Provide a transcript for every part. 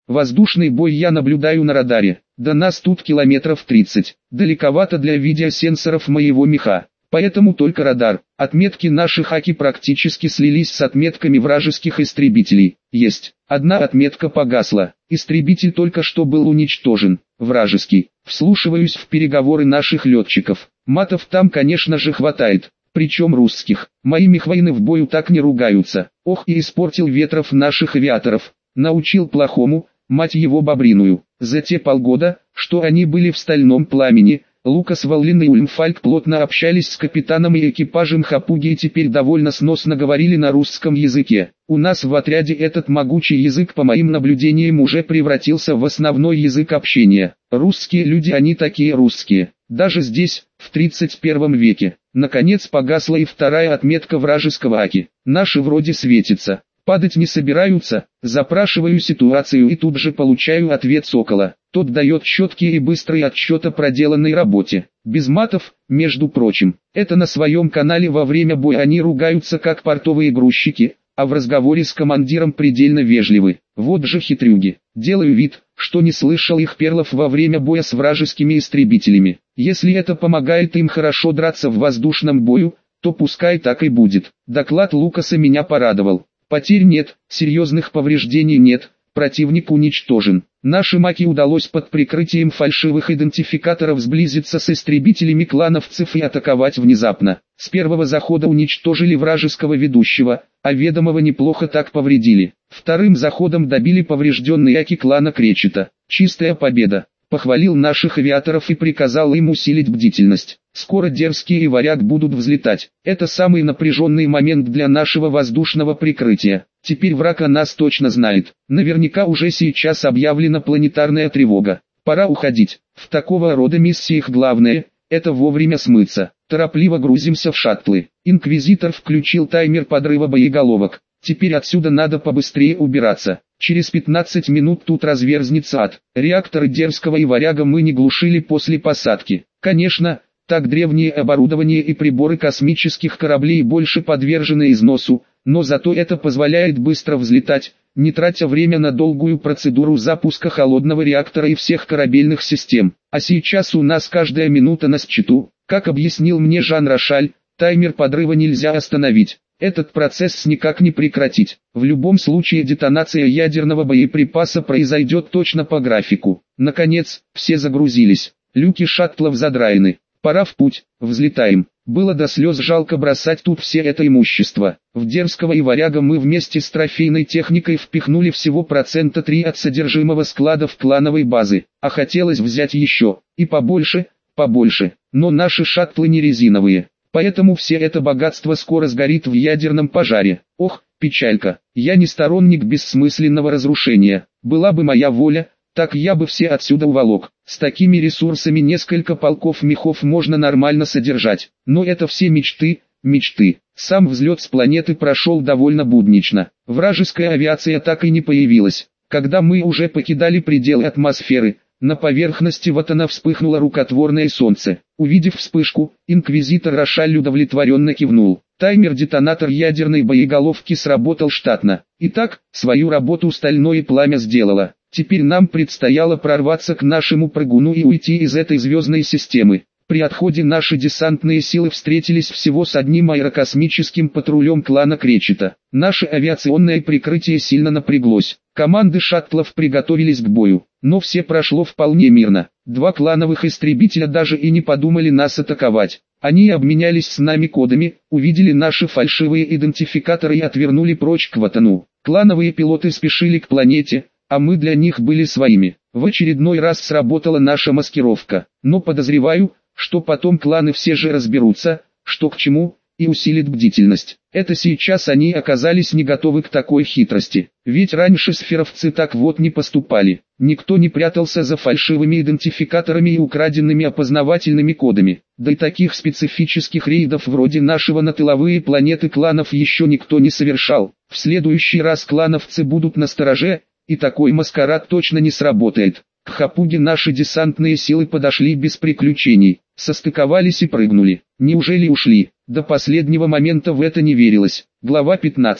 Воздушный бой я наблюдаю на радаре. До нас тут километров 30. Далековато для видеосенсоров моего меха. Поэтому только радар. Отметки наших Аки практически слились с отметками вражеских истребителей. Есть. Одна отметка погасла. Истребитель только что был уничтожен. Вражеский. Вслушиваюсь в переговоры наших летчиков. Матов там, конечно же, хватает. Причем русских. Мои мехвоины в бою так не ругаются. Ох, и испортил Ветров наших авиаторов. Научил плохому, мать его бобриную. За те полгода, что они были в стальном пламени, Лукас Валлин и Ульмфальк плотно общались с капитаном и экипажем Хапуги и теперь довольно сносно говорили на русском языке. У нас в отряде этот могучий язык, по моим наблюдениям, уже превратился в основной язык общения. Русские люди, они такие русские. Даже здесь, в 31 веке. Наконец погасла и вторая отметка вражеского Аки. Наши вроде светятся. Падать не собираются. Запрашиваю ситуацию и тут же получаю ответ Сокола. Тот дает четкий и быстрый отчет о проделанной работе. Без матов, между прочим. Это на своем канале во время боя они ругаются как портовые грузчики, а в разговоре с командиром предельно вежливы. Вот же хитрюги. Делаю вид, что не слышал их перлов во время боя с вражескими истребителями. Если это помогает им хорошо драться в воздушном бою, то пускай так и будет. Доклад Лукаса меня порадовал. Потерь нет, серьезных повреждений нет, противник уничтожен. Нашим Аки удалось под прикрытием фальшивых идентификаторов сблизиться с истребителями клановцев и атаковать внезапно. С первого захода уничтожили вражеского ведущего, а ведомого неплохо так повредили. Вторым заходом добили поврежденные Аки клана Кречета. Чистая победа. Похвалил наших авиаторов и приказал им усилить бдительность. Скоро Дерзкий и Варяг будут взлетать. Это самый напряженный момент для нашего воздушного прикрытия. Теперь враг о нас точно знает. Наверняка уже сейчас объявлена планетарная тревога. Пора уходить. В такого рода миссиях главное – это вовремя смыться. Торопливо грузимся в шаттлы. Инквизитор включил таймер подрыва боеголовок. Теперь отсюда надо побыстрее убираться. Через 15 минут тут разверзнется ад. Реакторы Дерзкого и Варяга мы не глушили после посадки. Конечно, так древнее оборудование и приборы космических кораблей больше подвержены износу, но зато это позволяет быстро взлетать, не тратя время на долгую процедуру запуска холодного реактора и всех корабельных систем. А сейчас у нас каждая минута на счету. Как объяснил мне Жан Рошаль, таймер подрыва нельзя остановить. Этот процесс никак не прекратить. В любом случае детонация ядерного боеприпаса произойдет точно по графику. Наконец, все загрузились. Люки шаттлов задраены. Пора в путь, взлетаем. Было до слез жалко бросать тут все это имущество. В Дерзкого и Варяга мы вместе с трофейной техникой впихнули всего 3% от содержимого складов клановой базы. А хотелось взять еще. И побольше, побольше. Но наши шаттлы не резиновые. Поэтому все это богатство скоро сгорит в ядерном пожаре. Ох, печалька. Я не сторонник бессмысленного разрушения. Была бы моя воля, так я бы все отсюда уволок. С такими ресурсами несколько полков мехов можно нормально содержать. Но это все мечты, мечты. Сам взлет с планеты прошел довольно буднично. Вражеская авиация так и не появилась. Когда мы уже покидали пределы атмосферы, на поверхности Ватана вспыхнуло рукотворное солнце. Увидев вспышку, инквизитор Рошаль удовлетворенно кивнул. Таймер-детонатор ядерной боеголовки сработал штатно. Итак, свою работу стальное пламя сделало. Теперь нам предстояло прорваться к нашему прыгуну и уйти из этой звездной системы. При отходе наши десантные силы встретились всего с одним аэрокосмическим патрулем клана Кречета. Наше авиационное прикрытие сильно напряглось. Команды шаттлов приготовились к бою, но все прошло вполне мирно. Два клановых истребителя даже и не подумали нас атаковать. Они обменялись с нами кодами, увидели наши фальшивые идентификаторы и отвернули прочь к Ватану. Клановые пилоты спешили к планете, а мы для них были своими. В очередной раз сработала наша маскировка, но подозреваю, что потом кланы все же разберутся, что к чему, и усилит бдительность. Это сейчас они оказались не готовы к такой хитрости. Ведь раньше сферовцы так вот не поступали. Никто не прятался за фальшивыми идентификаторами и украденными опознавательными кодами. Да и таких специфических рейдов вроде нашего на тыловые планеты кланов еще никто не совершал. В следующий раз клановцы будут настороже, и такой маскарад точно не сработает. К Хапуге наши десантные силы подошли без приключений, состыковались и прыгнули. Неужели ушли? До последнего момента в это не верилось. Глава 15.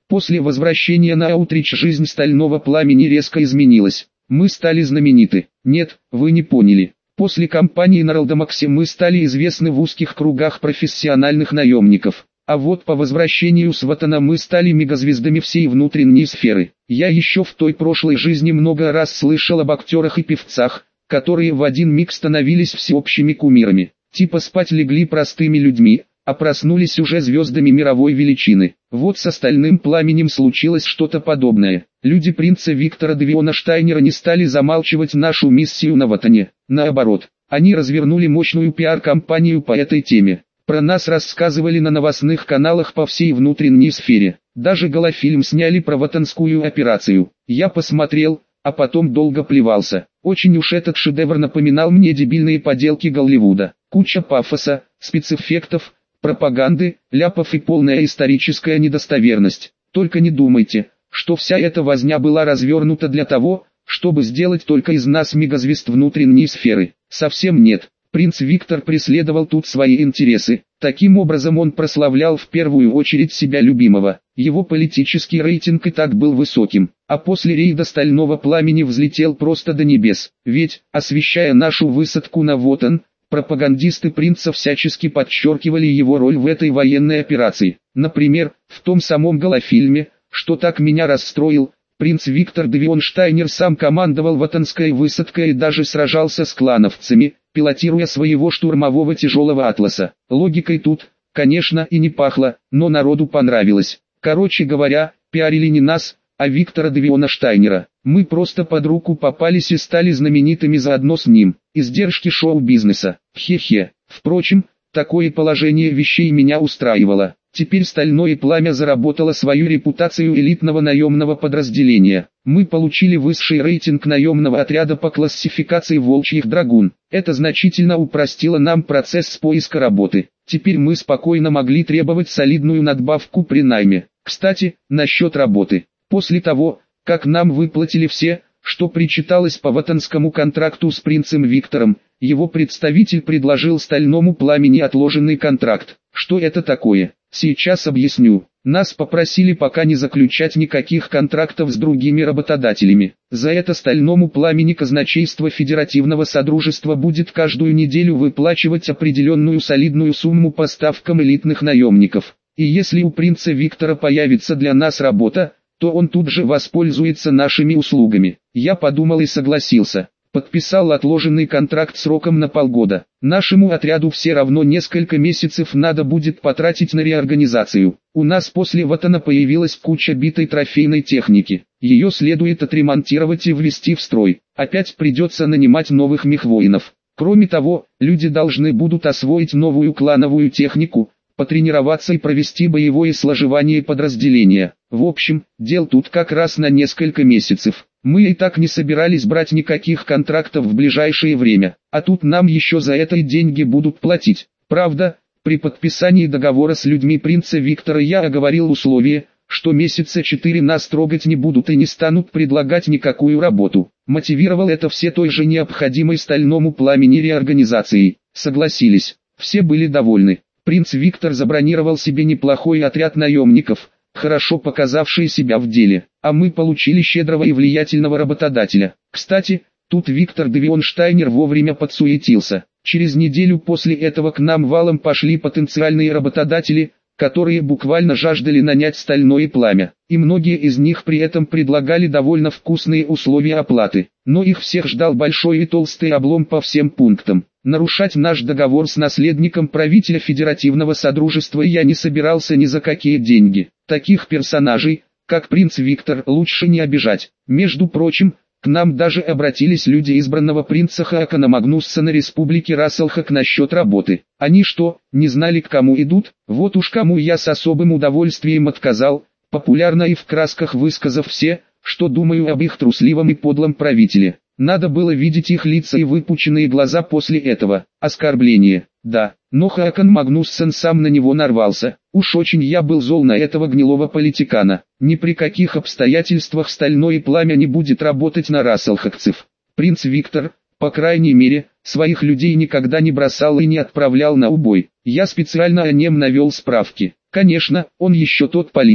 После возвращения на Аутрич жизнь Стального Пламени резко изменилась. Мы стали знамениты. Нет, вы не поняли. После кампании на Ралдамаксе мы стали известны в узких кругах профессиональных наемников. А вот по возвращению с Ватана мы стали мегазвездами всей внутренней сферы. Я еще в той прошлой жизни много раз слышал об актерах и певцах, которые в один миг становились всеобщими кумирами. Типа спать легли простыми людьми, а проснулись уже звездами мировой величины. Вот с Стальным Пламенем случилось что-то подобное. Люди принца Виктора Девиона Штайнера не стали замалчивать нашу миссию на Ватане. Наоборот, они развернули мощную пиар-кампанию по этой теме. Про нас рассказывали на новостных каналах по всей внутренней сфере. Даже голофильм сняли про ватанскую операцию. Я посмотрел, а потом долго плевался. Очень уж этот шедевр напоминал мне дебильные поделки Голливуда. Куча пафоса, спецэффектов, пропаганды, ляпов и полная историческая недостоверность. Только не думайте, что вся эта возня была развернута для того, чтобы сделать только из нас мегазвезд внутренней сферы. Совсем нет. Принц Виктор преследовал тут свои интересы. Таким образом он прославлял в первую очередь себя любимого. Его политический рейтинг и так был высоким, а после рейда Стального Пламени взлетел просто до небес. Ведь, освещая нашу высадку на Вотан, пропагандисты принца всячески подчеркивали его роль в этой военной операции. Например, в том самом голофильме, что так меня расстроил, принц Виктор Девион Штайнер сам командовал ватанской высадкой и даже сражался с клановцами, пилотируя своего штурмового тяжелого атласа. Логикой тут, конечно, и не пахло, но народу понравилось. Короче говоря, пиарили не нас, а Виктора Девиона Штайнера. Мы просто под руку попались и стали знаменитыми заодно с ним. Издержки шоу-бизнеса. Хе-хе. Впрочем, такое положение вещей меня устраивало. Теперь Стальное Пламя заработало свою репутацию элитного наемного подразделения. Мы получили высший рейтинг наемного отряда по классификации Волчьих Драгун. Это значительно упростило нам процесс поиска работы. Теперь мы спокойно могли требовать солидную надбавку при найме. Кстати, насчет работы. После того, как нам выплатили все, что причиталось по ватанскому контракту с принцем Виктором, его представитель предложил Стальному Пламени отложенный контракт. Что это такое? Сейчас объясню. Нас попросили пока не заключать никаких контрактов с другими работодателями. За это Стальному Пламени казначейство Федеративного Содружества будет каждую неделю выплачивать определенную солидную сумму по ставкам элитных наемников. И если у принца Виктора появится для нас работа, то он тут же воспользуется нашими услугами. Я подумал и согласился. Подписал отложенный контракт сроком на полгода. Нашему отряду все равно несколько месяцев надо будет потратить на реорганизацию. У нас после Ватана появилась куча битой трофейной техники. Ее следует отремонтировать и ввести в строй. Опять придется нанимать новых мехвоинов. Кроме того, люди должны будут освоить новую клановую технику, потренироваться и провести боевое сложевание подразделения. В общем, дел тут как раз на несколько месяцев. Мы и так не собирались брать никаких контрактов в ближайшее время, а тут нам еще за это и деньги будут платить. Правда, при подписании договора с людьми принца Виктора я оговорил условие, что месяца 4 нас трогать не будут и не станут предлагать никакую работу. Мотивировал это все той же необходимой Стальному Пламени реорганизацией. Согласились, все были довольны. Принц Виктор забронировал себе неплохой отряд наемников, хорошо показавшие себя в деле, а мы получили щедрого и влиятельного работодателя. Кстати, тут Виктор Девион Штайнер вовремя подсуетился. Через неделю после этого к нам валом пошли потенциальные работодатели, которые буквально жаждали нанять Стальное Пламя, и многие из них при этом предлагали довольно вкусные условия оплаты. Но их всех ждал большой и толстый облом по всем пунктам. Нарушать наш договор с наследником правителя Федеративного Содружества я не собирался ни за какие деньги. Таких персонажей, как принц Виктор, лучше не обижать. Между прочим, к нам даже обратились люди избранного принца Хаакана Магнуссона Республики Расселхак насчет работы. Они что, не знали, к кому идут? Вот уж кому я с особым удовольствием отказал, популярно и в красках высказав все, что думаю об их трусливом и подлом правителе. Надо было видеть их лица и выпученные глаза после этого. Оскорбление, да, но Хаакан Магнуссон сам на него нарвался. Уж очень я был зол на этого гнилого политикана. Ни при каких обстоятельствах Стальное Пламя не будет работать на расселхакцев. Принц Виктор, по крайней мере, своих людей никогда не бросал и не отправлял на убой. Я специально о нем навел справки. Конечно, он еще тот политик,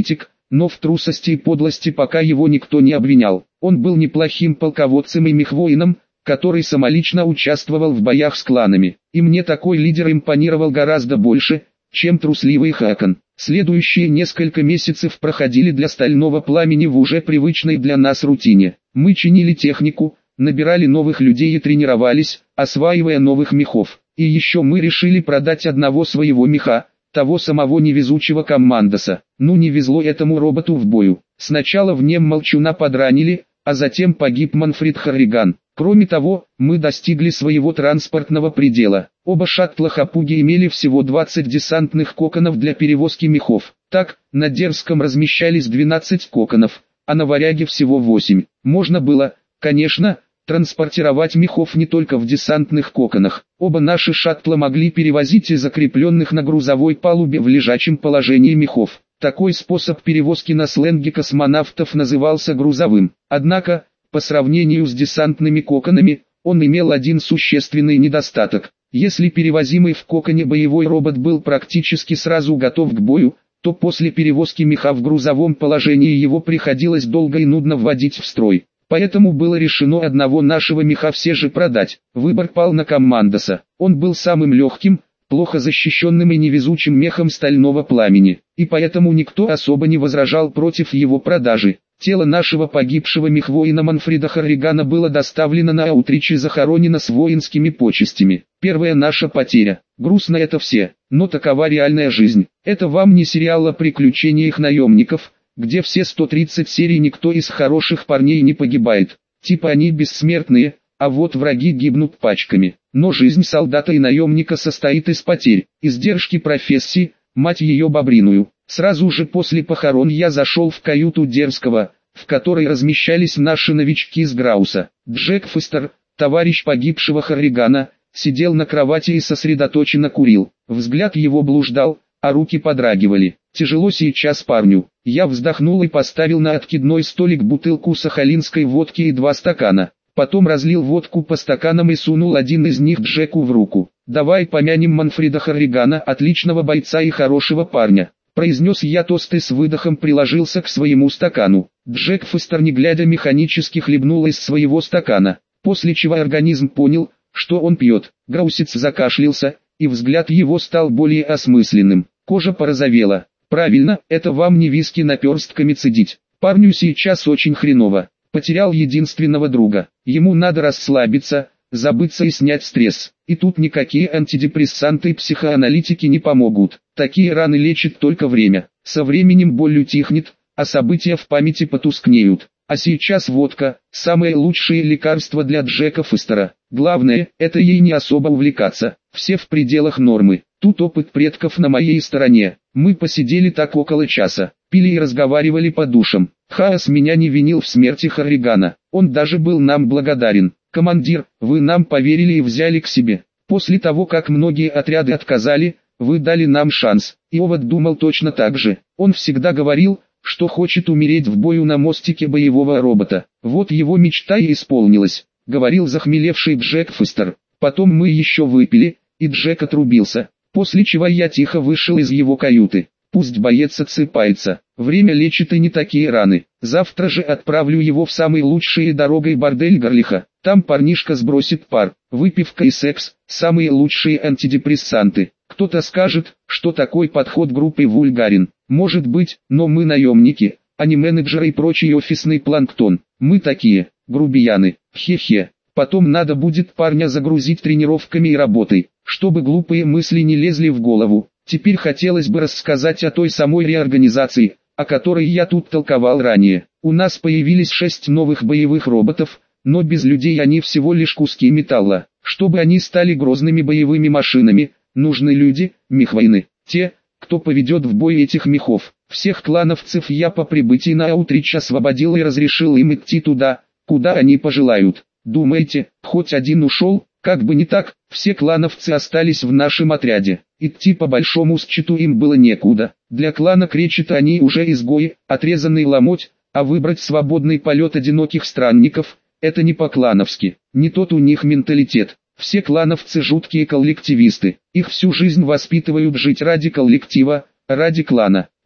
но в трусости и подлости пока его никто не обвинял. Он был неплохим полководцем и мехвоином, который самолично участвовал в боях с кланами. И мне такой лидер импонировал гораздо больше, чем трусливый Хакон. Следующие несколько месяцев проходили для Стального Пламени в уже привычной для нас рутине. Мы чинили технику, набирали новых людей и тренировались, осваивая новых мехов. И еще мы решили продать одного своего меха, того самого невезучего Коммандоса. Ну не везло этому роботу в бою. Сначала в нем Молчуна подранили, а затем погиб Манфред Харриган. Кроме того, мы достигли своего транспортного предела. Оба шаттла Хапуги имели всего 20 десантных коконов для перевозки мехов. Так, на Дерзком размещались 12 коконов, а на Варяге всего 8. Можно было, конечно, транспортировать мехов не только в десантных коконах. Оба наши шаттла могли перевозить и закрепленных на грузовой палубе в лежачем положении мехов. Такой способ перевозки на сленге космонавтов назывался грузовым. Однако, по сравнению с десантными коконами, он имел один существенный недостаток. Если перевозимый в коконе боевой робот был практически сразу готов к бою, то после перевозки меха в грузовом положении его приходилось долго и нудно вводить в строй. Поэтому было решено одного нашего меха все же продать. Выбор пал на Коммандоса. Он был самым легким, плохо защищенным и невезучим мехом Стального Пламени, и поэтому никто особо не возражал против его продажи. Тело нашего погибшего мехвоина Манфреда Харригана было доставлено на Аутрич и захоронено с воинскими почестями. Первая наша потеря. Грустно это все, но такова реальная жизнь. Это вам не сериал о приключениях наемников, где все 130 серий никто из хороших парней не погибает. Типа они бессмертные, а вот враги гибнут пачками. Но жизнь солдата и наемника состоит из потерь, издержки профессии, мать ее бобриную. Сразу же после похорон я зашел в каюту Дерзкого, в которой размещались наши новички из Грауса. Джек Фостер, товарищ погибшего Харригана, сидел на кровати и сосредоточенно курил. Взгляд его блуждал, а руки подрагивали. Тяжело сейчас парню. Я вздохнул и поставил на откидной столик бутылку сахалинской водки и 2 стакана. Потом разлил водку по стаканам и сунул один из них Джеку в руку. «Давай помянем Манфреда Харригана, отличного бойца и хорошего парня», произнес я тост и с выдохом приложился к своему стакану. Джек Фостер не глядя механически хлебнул из своего стакана, после чего организм понял, что он пьет. Граусец закашлялся, и взгляд его стал более осмысленным. Кожа порозовела. «Правильно, это вам не виски наперстками цедить. Парню сейчас очень хреново. Потерял единственного друга. Ему надо расслабиться, забыться и снять стресс. И тут никакие антидепрессанты и психоаналитики не помогут. Такие раны лечит только время. Со временем боль утихнет, а события в памяти потускнеют. А сейчас водка – самое лучшее лекарство для Джека Фостера. Главное, это ей не особо увлекаться. Все в пределах нормы. Тут опыт предков на моей стороне. Мы посидели так около часа, пили и разговаривали по душам. Хаос меня не винил в смерти Харригана. Он даже был нам благодарен. «Командир, вы нам поверили и взяли к себе. После того, как многие отряды отказали, вы дали нам шанс». И Овод думал точно так же. Он всегда говорил, что хочет умереть в бою на мостике боевого робота. Вот его мечта и исполнилась, говорил захмелевший Джек Фостер. Потом мы еще выпили, и Джек отрубился, после чего я тихо вышел из его каюты. Пусть боец отсыпается, время лечит и не такие раны. Завтра же отправлю его в самый лучший дорогой бордель Горлиха. Там парнишка сбросит пар, выпивка и секс, самые лучшие антидепрессанты. Кто-то скажет, что такой подход группы вульгарен. Может быть, но мы наемники, а не менеджеры и прочий офисный планктон. Мы такие, грубияны, хе-хе. Потом надо будет парня загрузить тренировками и работой, чтобы глупые мысли не лезли в голову. Теперь хотелось бы рассказать о той самой реорганизации, о которой я тут толковал ранее. У нас появились 6 новых боевых роботов, но без людей они всего лишь куски металла. Чтобы они стали грозными боевыми машинами, нужны люди, мехвоины, те, кто поведет в бой этих мехов. Всех клановцев я по прибытии на Аутрич освободил и разрешил им идти туда, куда они пожелают. Думаете, хоть один ушел? Как бы не так, все клановцы остались в нашем отряде. Идти по большому счету им было некуда. Для клана Кречета они уже изгои, отрезанный ломоть, а выбрать свободный полет одиноких странников – это не по-клановски, не тот у них менталитет. Все клановцы жуткие коллективисты, их всю жизнь воспитывают жить ради коллектива, ради клана.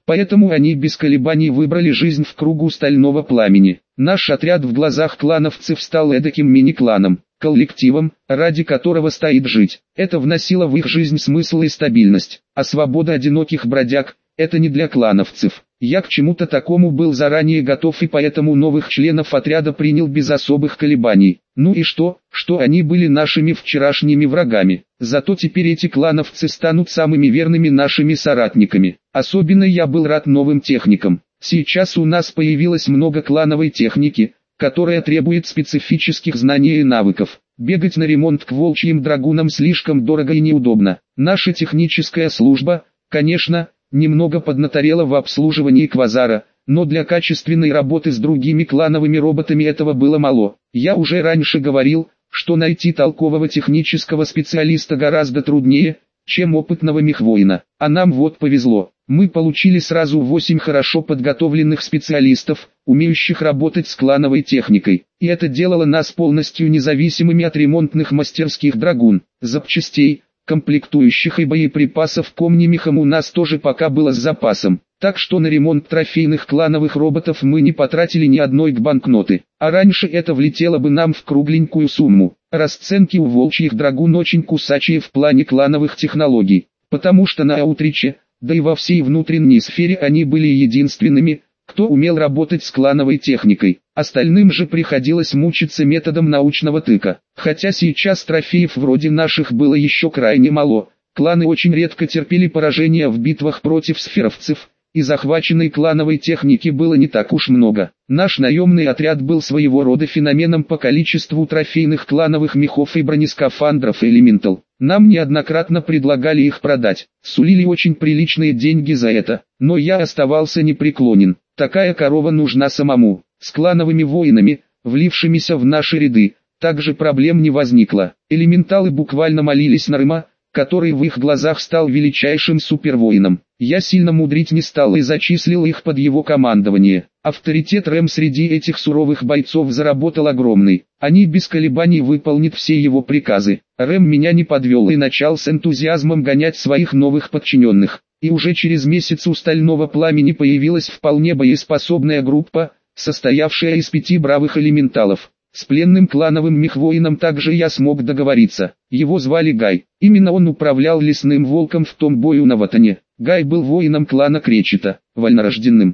Поэтому они без колебаний выбрали жизнь в кругу стального пламени. Наш отряд в глазах клановцев стал эдаким мини-кланом, коллективом, ради которого стоит жить. Это вносило в их жизнь смысл и стабильность. А свобода одиноких бродяг – это не для клановцев. Я к чему-то такому был заранее готов и поэтому новых членов отряда принял без особых колебаний. Ну и что они были нашими вчерашними врагами. Зато теперь эти клановцы станут самыми верными нашими соратниками. Особенно я был рад новым техникам. Сейчас у нас появилось много клановой техники, которая требует специфических знаний и навыков. Бегать на ремонт к волчьим драгунам слишком дорого и неудобно. Наша техническая служба, конечно, немного поднаторела в обслуживании квазара, но для качественной работы с другими клановыми роботами этого было мало. Я уже раньше говорил, что найти толкового технического специалиста гораздо труднее, чем опытного мехвоина. А нам вот повезло. Мы получили сразу 8 хорошо подготовленных специалистов, умеющих работать с клановой техникой. И это делало нас полностью независимыми от ремонтных мастерских драгун, запчастей, комплектующих и боеприпасов к омнимехам у нас тоже пока было с запасом. Так что на ремонт трофейных клановых роботов мы не потратили ни одной банкноты. А раньше это влетело бы нам в кругленькую сумму. Расценки у волчьих драгун очень кусачие в плане клановых технологий. Потому что на Аутриче, да и во всей внутренней сфере они были единственными, кто умел работать с клановой техникой. Остальным же приходилось мучиться методом научного тыка. Хотя сейчас трофеев вроде наших было еще крайне мало. Кланы очень редко терпели поражения в битвах против сферовцев, и захваченной клановой техники было не так уж много. Наш наемный отряд был своего рода феноменом по количеству трофейных клановых мехов и бронескафандров Элементал. Нам неоднократно предлагали их продать, сулили очень приличные деньги за это, но я оставался непреклонен. Такая корова нужна самому. С клановыми воинами, влившимися в наши ряды, также проблем не возникло. Элементалы буквально молились на Рыма, который в их глазах стал величайшим супервоином. Я сильно мудрить не стал и зачислил их под его командование. Авторитет Рэм среди этих суровых бойцов заработал огромный. Они без колебаний выполнят все его приказы. Рэм меня не подвел и начал с энтузиазмом гонять своих новых подчиненных. И уже через месяц у Стального Пламени появилась вполне боеспособная группа, состоявшая из 5 бравых элементалов. С пленным клановым мехвоином также я смог договориться. Его звали Гай. Именно он управлял лесным волком в том бою на Ватане. Гай был воином клана Кречета, вольнорожденным,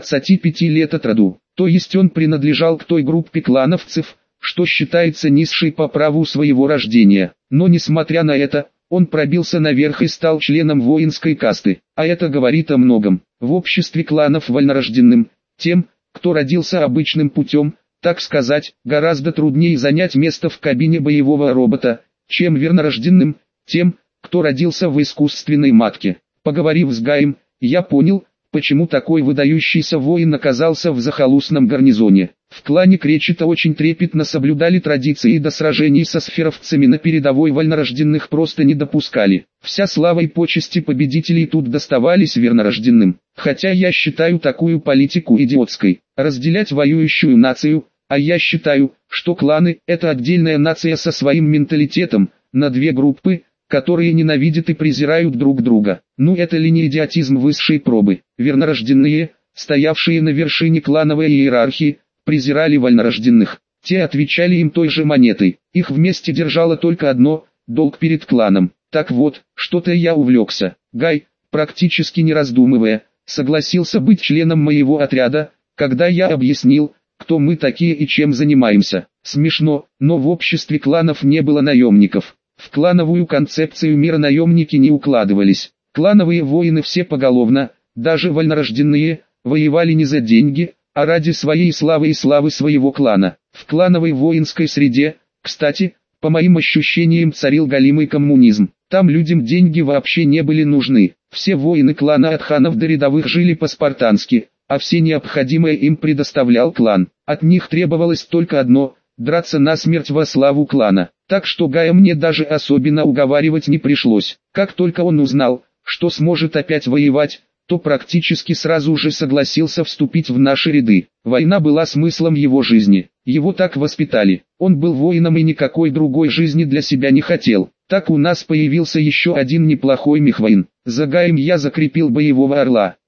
25 лет от роду. То есть он принадлежал к той группе клановцев, что считается низшей по праву своего рождения. Но несмотря на это, он пробился наверх и стал членом воинской касты. А это говорит о многом. В обществе кланов вольнорожденным, тем, кто родился обычным путем, так сказать, гораздо труднее занять место в кабине боевого робота, чем вернорожденным, тем, кто родился в искусственной матке. Поговорив с Гаем, я понял, почему такой выдающийся воин оказался в захолустном гарнизоне. В клане Кречета очень трепетно соблюдали традиции и до сражений со сферовцами на передовой вольнорожденных просто не допускали. Вся слава и почести победителей тут доставались вернорожденным. Хотя я считаю такую политику идиотской. Разделять воюющую нацию, а я считаю, что кланы – это отдельная нация со своим менталитетом, на две группы, которые ненавидят и презирают друг друга. Ну это ли не идиотизм высшей пробы? Вернорожденные, стоявшие на вершине клановой иерархии, презирали вольнорожденных. Те отвечали им той же монетой. Их вместе держало только одно – долг перед кланом. Так вот, что-то я увлекся. Гай, практически не раздумывая, согласился быть членом моего отряда, когда я объяснил, кто мы такие и чем занимаемся. Смешно, но в обществе кланов не было наемников. В клановую концепцию мира наемники не укладывались. Клановые воины все поголовно, даже вольнорожденные, воевали не за деньги, а ради своей славы и славы своего клана. В клановой воинской среде, кстати, по моим ощущениям царил галимый коммунизм. Там людям деньги вообще не были нужны. Все воины клана от ханов до рядовых жили по-спартански, а все необходимое им предоставлял клан. От них требовалось только одно – драться насмерть во славу клана. Так что Гая мне даже особенно уговаривать не пришлось. Как только он узнал, что сможет опять воевать, то практически сразу же согласился вступить в наши ряды. Война была смыслом его жизни. Его так воспитали. Он был воином и никакой другой жизни для себя не хотел. Так у нас появился еще один неплохой мехвоин. За Гаем я закрепил боевого орла.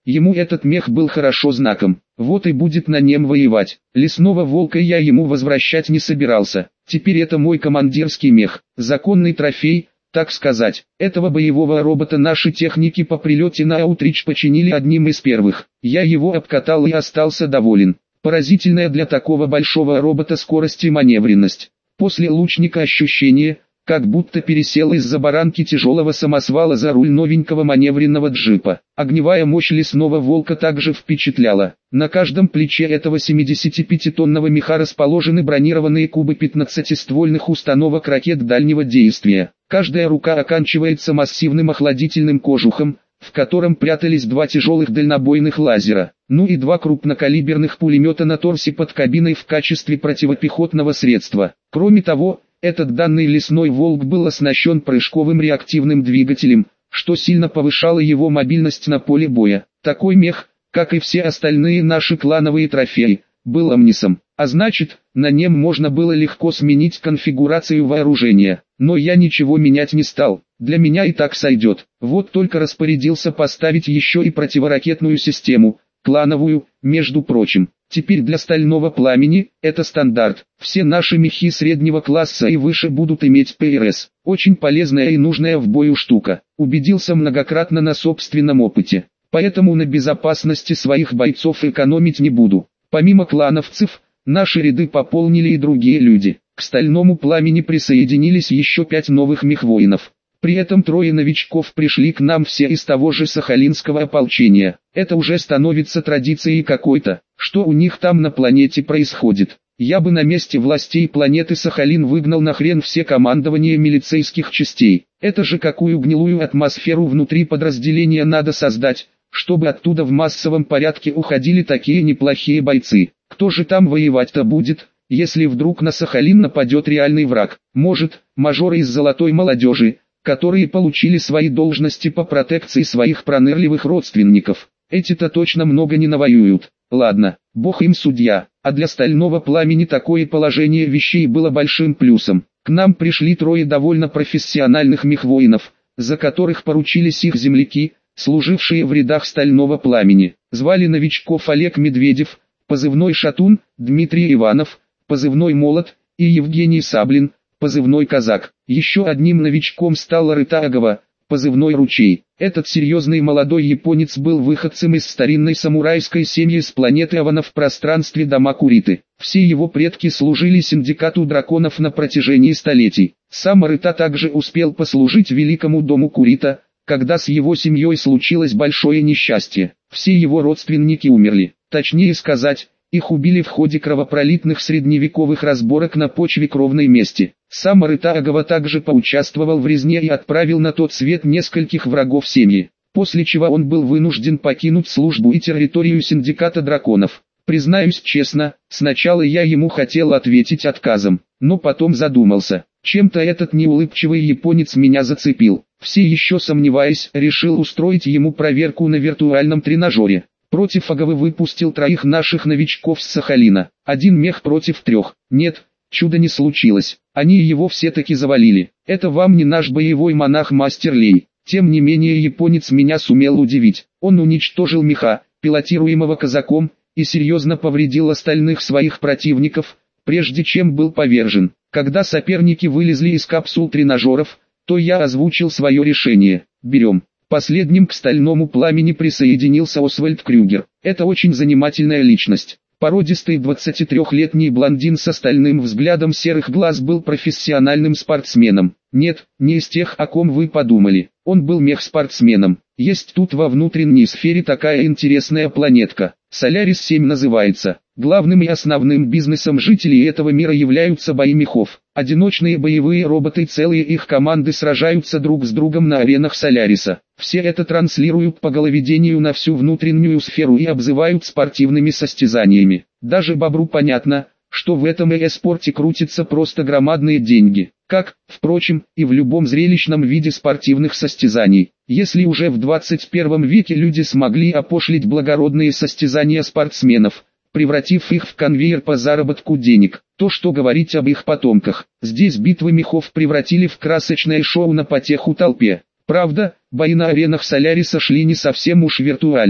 Ему этот мех был хорошо знаком. Вот и будет на нем воевать. Лесного волка я ему возвращать не собирался. Теперь это мой командирский мех, законный трофей, так сказать. Этого боевого робота наши техники по прилете на Аутрич починили одним из первых. Я его обкатал и остался доволен. Поразительная для такого большого робота скорость и маневренность. После лучника ощущение, как будто пересел из-за баранки тяжелого самосвала за руль новенького маневренного джипа. Огневая мощь лесного волка также впечатляла. На каждом плече этого 75-тонного меха расположены бронированные кубы 15-ствольных установок ракет дальнего действия. Каждая рука оканчивается массивным охладительным кожухом, в котором прятались два тяжелых дальнобойных лазера, ну и два крупнокалиберных пулемета на торсе под кабиной в качестве противопехотного средства. Кроме того, этот данный лесной волк был оснащен прыжковым реактивным двигателем, что сильно повышало его мобильность на поле боя. Такой мех, как и все остальные наши клановые трофеи, был омнисом, а значит, на нем можно было легко сменить конфигурацию вооружения. Но я ничего менять не стал, для меня и так сойдет. Вот только распорядился поставить еще и противоракетную систему, клановую, между прочим. Теперь для стального пламени, это стандарт. Все наши мехи среднего класса и выше будут иметь ПРС. Очень полезная и нужная в бою штука. Убедился многократно на собственном опыте. Поэтому на безопасности своих бойцов экономить не буду. Помимо клановцев, наши ряды пополнили и другие люди. К стальному пламени присоединились еще 5 новых мехвоинов. При этом 3 новичков пришли к нам все из того же сахалинского ополчения. Это уже становится традицией какой-то. Что у них там на планете происходит? Я бы на месте властей планеты Сахалин выгнал нахрен все командования милицейских частей. Это же какую гнилую атмосферу внутри подразделения надо создать, чтобы оттуда в массовом порядке уходили такие неплохие бойцы. Кто же там воевать-то будет, если вдруг на Сахалин нападет реальный враг? Может, мажоры из золотой молодежи, которые получили свои должности по протекции своих пронырливых родственников. Эти-то точно много не навоюют. Ладно, бог им судья, а для стального пламени такое положение вещей было большим плюсом. К нам пришли 3 довольно профессиональных мехвоинов, за которых поручились их земляки, служившие в рядах стального пламени. Звали новичков Олег Медведев, позывной Шатун, Дмитрий Иванов, позывной Молот, и Евгений Саблин, позывной Казак. Еще одним новичком стала Рытагова, позывной Ручей. Этот серьезный молодой японец был выходцем из старинной самурайской семьи с планеты Авана в пространстве дома Куриты. Все его предки служили синдикату драконов на протяжении столетий. Сам Рыта также успел послужить великому дому Курита, когда с его семьей случилось большое несчастье. Все его родственники умерли. Точнее сказать, их убили в ходе кровопролитных средневековых разборок на почве кровной мести. Сам Рытагова также поучаствовал в резне и отправил на тот свет нескольких врагов семьи, после чего он был вынужден покинуть службу и территорию синдиката драконов. Признаюсь честно, сначала я ему хотел ответить отказом, но потом задумался. Чем-то этот неулыбчивый японец меня зацепил. Все еще сомневаясь, решил устроить ему проверку на виртуальном тренажере. Против Аговы выпустил 3 наших новичков с Сахалина. 1 мех против 3. Нет, чуда не случилось. Они его все-таки завалили. Это вам не наш боевой монах-мастер Лей. Тем не менее японец меня сумел удивить. Он уничтожил меха, пилотируемого казаком, и серьезно повредил остальных своих противников, прежде чем был повержен. Когда соперники вылезли из капсул тренажеров, то я озвучил свое решение. Берем. Последним к стальному пламени присоединился Освальд Крюгер. Это очень занимательная личность. Породистый 23-летний блондин со стальным взглядом серых глаз был профессиональным спортсменом. Нет, не из тех, о ком вы подумали. Он был мех-спортсменом. Есть тут во внутренней сфере такая интересная планетка. Солярис-7 называется. Главным и основным бизнесом жителей этого мира являются бои мехов. Одиночные боевые роботы, целые их команды сражаются друг с другом на аренах Соляриса. Все это транслируют по головедению на всю внутреннюю сферу и обзывают спортивными состязаниями. Даже бобру понятно, что в этом спорте крутятся просто громадные деньги. Как, впрочем, и в любом зрелищном виде спортивных состязаний. Если уже в 21 веке люди смогли опошлить благородные состязания спортсменов, превратив их в конвейер по заработку денег, то что говорить об их потомках. Здесь битвы мехов превратили в красочное шоу на потеху толпе. Правда, бои на аренах Соляриса шли не совсем уж виртуальные.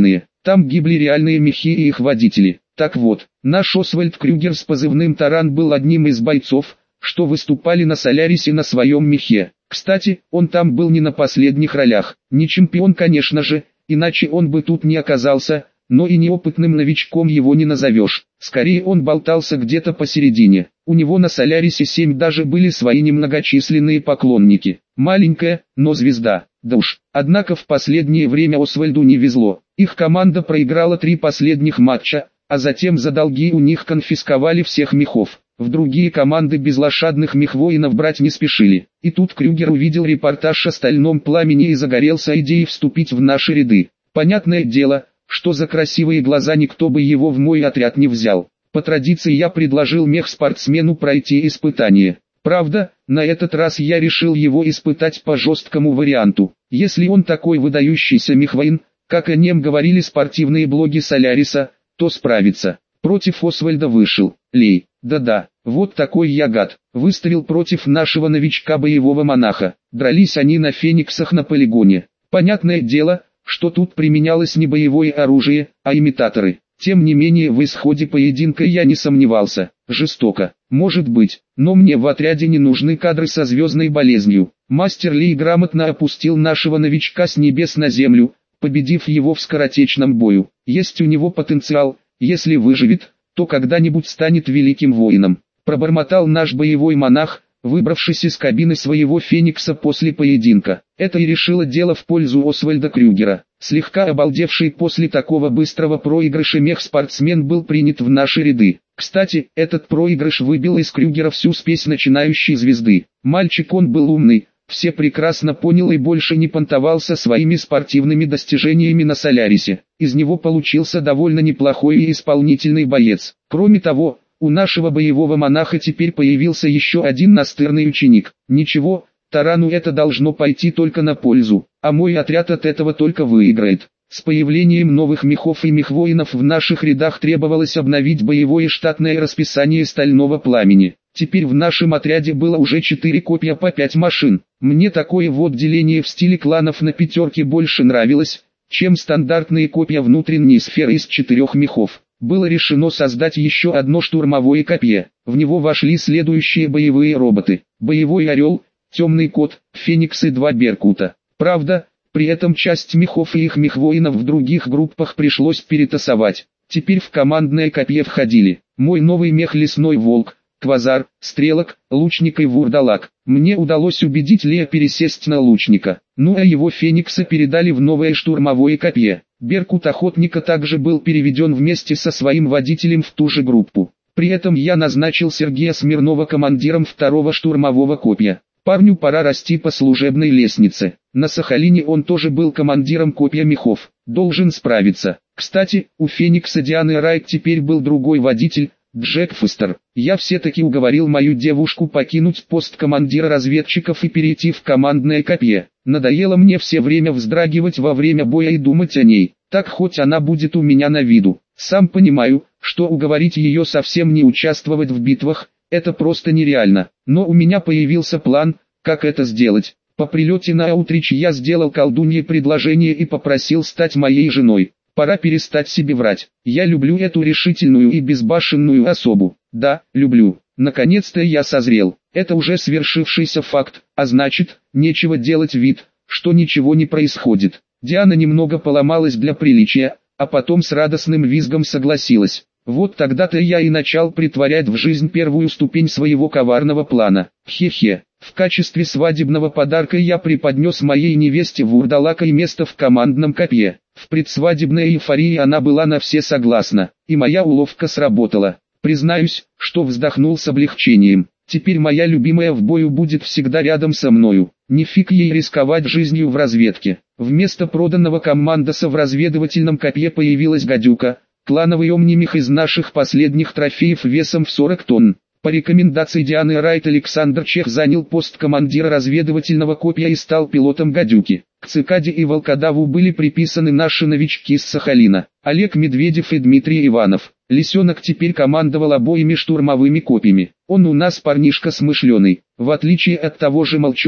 Там гибли реальные мехи и их водители. Так вот, наш Освальд Крюгер с позывным «Таран» был одним из бойцов, что выступали на Солярисе на своем мехе. Кстати, он там был не на последних ролях. Не чемпион, конечно же, иначе он бы тут не оказался, но и неопытным новичком его не назовешь. Скорее он болтался где-то посередине. У него на Солярисе 7 даже были свои немногочисленные поклонники. Маленькая, но звезда. Да уж. Однако в последнее время Освальду не везло. Их команда проиграла 3 последних матча, а затем за долги у них конфисковали всех мехов. В другие команды безлошадных мехвоинов брать не спешили. И тут Крюгер увидел репортаж о стальном пламени и загорелся идеей вступить в наши ряды. Понятное дело, что за красивые глаза никто бы его в мой отряд не взял. По традиции я предложил мех-спортсмену пройти испытание. Правда, на этот раз я решил его испытать по жесткому варианту. Если он такой выдающийся мехвоин, как о нем говорили спортивные блоги Соляриса, то справится. Против Освальда вышел Лей. Да-да, вот такой я гад. Выставил против нашего новичка боевого монаха. Дрались они на фениксах на полигоне. Понятное дело, что тут применялось не боевое оружие, а имитаторы. Тем не менее в исходе поединка я не сомневался. Жестоко, может быть, но мне в отряде не нужны кадры со звездной болезнью. Мастер Ли грамотно опустил нашего новичка с небес на землю, победив его в скоротечном бою. Есть у него потенциал, если выживет, то когда-нибудь станет великим воином. Пробормотал наш боевой монах, выбравшись из кабины своего феникса после поединка. Это и решило дело в пользу Освальда Крюгера. Слегка обалдевший после такого быстрого проигрыша мех-спортсмен был принят в наши ряды. Кстати, этот проигрыш выбил из Крюгера всю спесь начинающей звезды. Мальчик он был умный, все прекрасно понял и больше не понтовался своими спортивными достижениями на Солярисе. Из него получился довольно неплохой и исполнительный боец. Кроме того, у нашего боевого монаха теперь появился еще один настырный ученик. Ничего, Тарану это должно пойти только на пользу, а мой отряд от этого только выиграет. С появлением новых мехов и мехвоинов в наших рядах требовалось обновить боевое штатное расписание стального пламени. Теперь в нашем отряде было уже 4 копья по 5 машин. Мне такое вот деление в стиле кланов на пятерке больше нравилось, чем стандартные копья внутренней сферы из 4 мехов. Было решено создать еще одно штурмовое копье. В него вошли следующие боевые роботы: боевой орел, темный кот, феникс и 2 беркута. Правда, при этом часть мехов и их мехвоинов в других группах пришлось перетасовать. Теперь в командное копье входили мой новый мех лесной волк, квазар, стрелок, лучник и вурдалак. Мне удалось убедить Лея пересесть на лучника. Ну а его феникса передали в новое штурмовое копье. Беркут охотника также был переведен вместе со своим водителем в ту же группу. При этом я назначил Сергея Смирнова командиром 2-го штурмового копья. Парню пора расти по служебной лестнице. На Сахалине он тоже был командиром копья мехов. Должен справиться. Кстати, у Феникса Дианы Райт теперь был другой водитель, Джек Фостер. Я все-таки уговорил мою девушку покинуть пост командира разведчиков и перейти в командное копье. Надоело мне все время вздрагивать во время боя и думать о ней. Так хоть она будет у меня на виду. Сам понимаю, что уговорить ее совсем не участвовать в битвах — это просто нереально. Но у меня появился план, как это сделать. По прилете на Аутрич я сделал колдунье предложение и попросил стать моей женой. Пора перестать себе врать. Я люблю эту решительную и безбашенную особу. Да, люблю. Наконец-то я созрел. Это уже свершившийся факт, а значит, нечего делать вид, что ничего не происходит. Диана немного поломалась для приличия, а потом с радостным визгом согласилась. Вот тогда-то я и начал притворять в жизнь первую ступень своего коварного плана. Хе-хе. В качестве свадебного подарка я преподнес моей невесте вурдалака и место в командном копье. В предсвадебной эйфории она была на все согласна, и моя уловка сработала. Признаюсь, что вздохнул с облегчением. Теперь моя любимая в бою будет всегда рядом со мною. Не фиг ей рисковать жизнью в разведке. Вместо проданного командоса в разведывательном копье появилась гадюка, клановый омнимех из наших последних трофеев весом в 40 тонн. По рекомендации Дианы Райт Александр Чех занял пост командира разведывательного копья и стал пилотом гадюки. К Цикаде и Волкодаву были приписаны наши новички с Сахалина: Олег Медведев и Дмитрий Иванов. Лисенок теперь командовал обоими штурмовыми копьями. Он у нас парнишка смышленый. В отличие от того же Молчуна,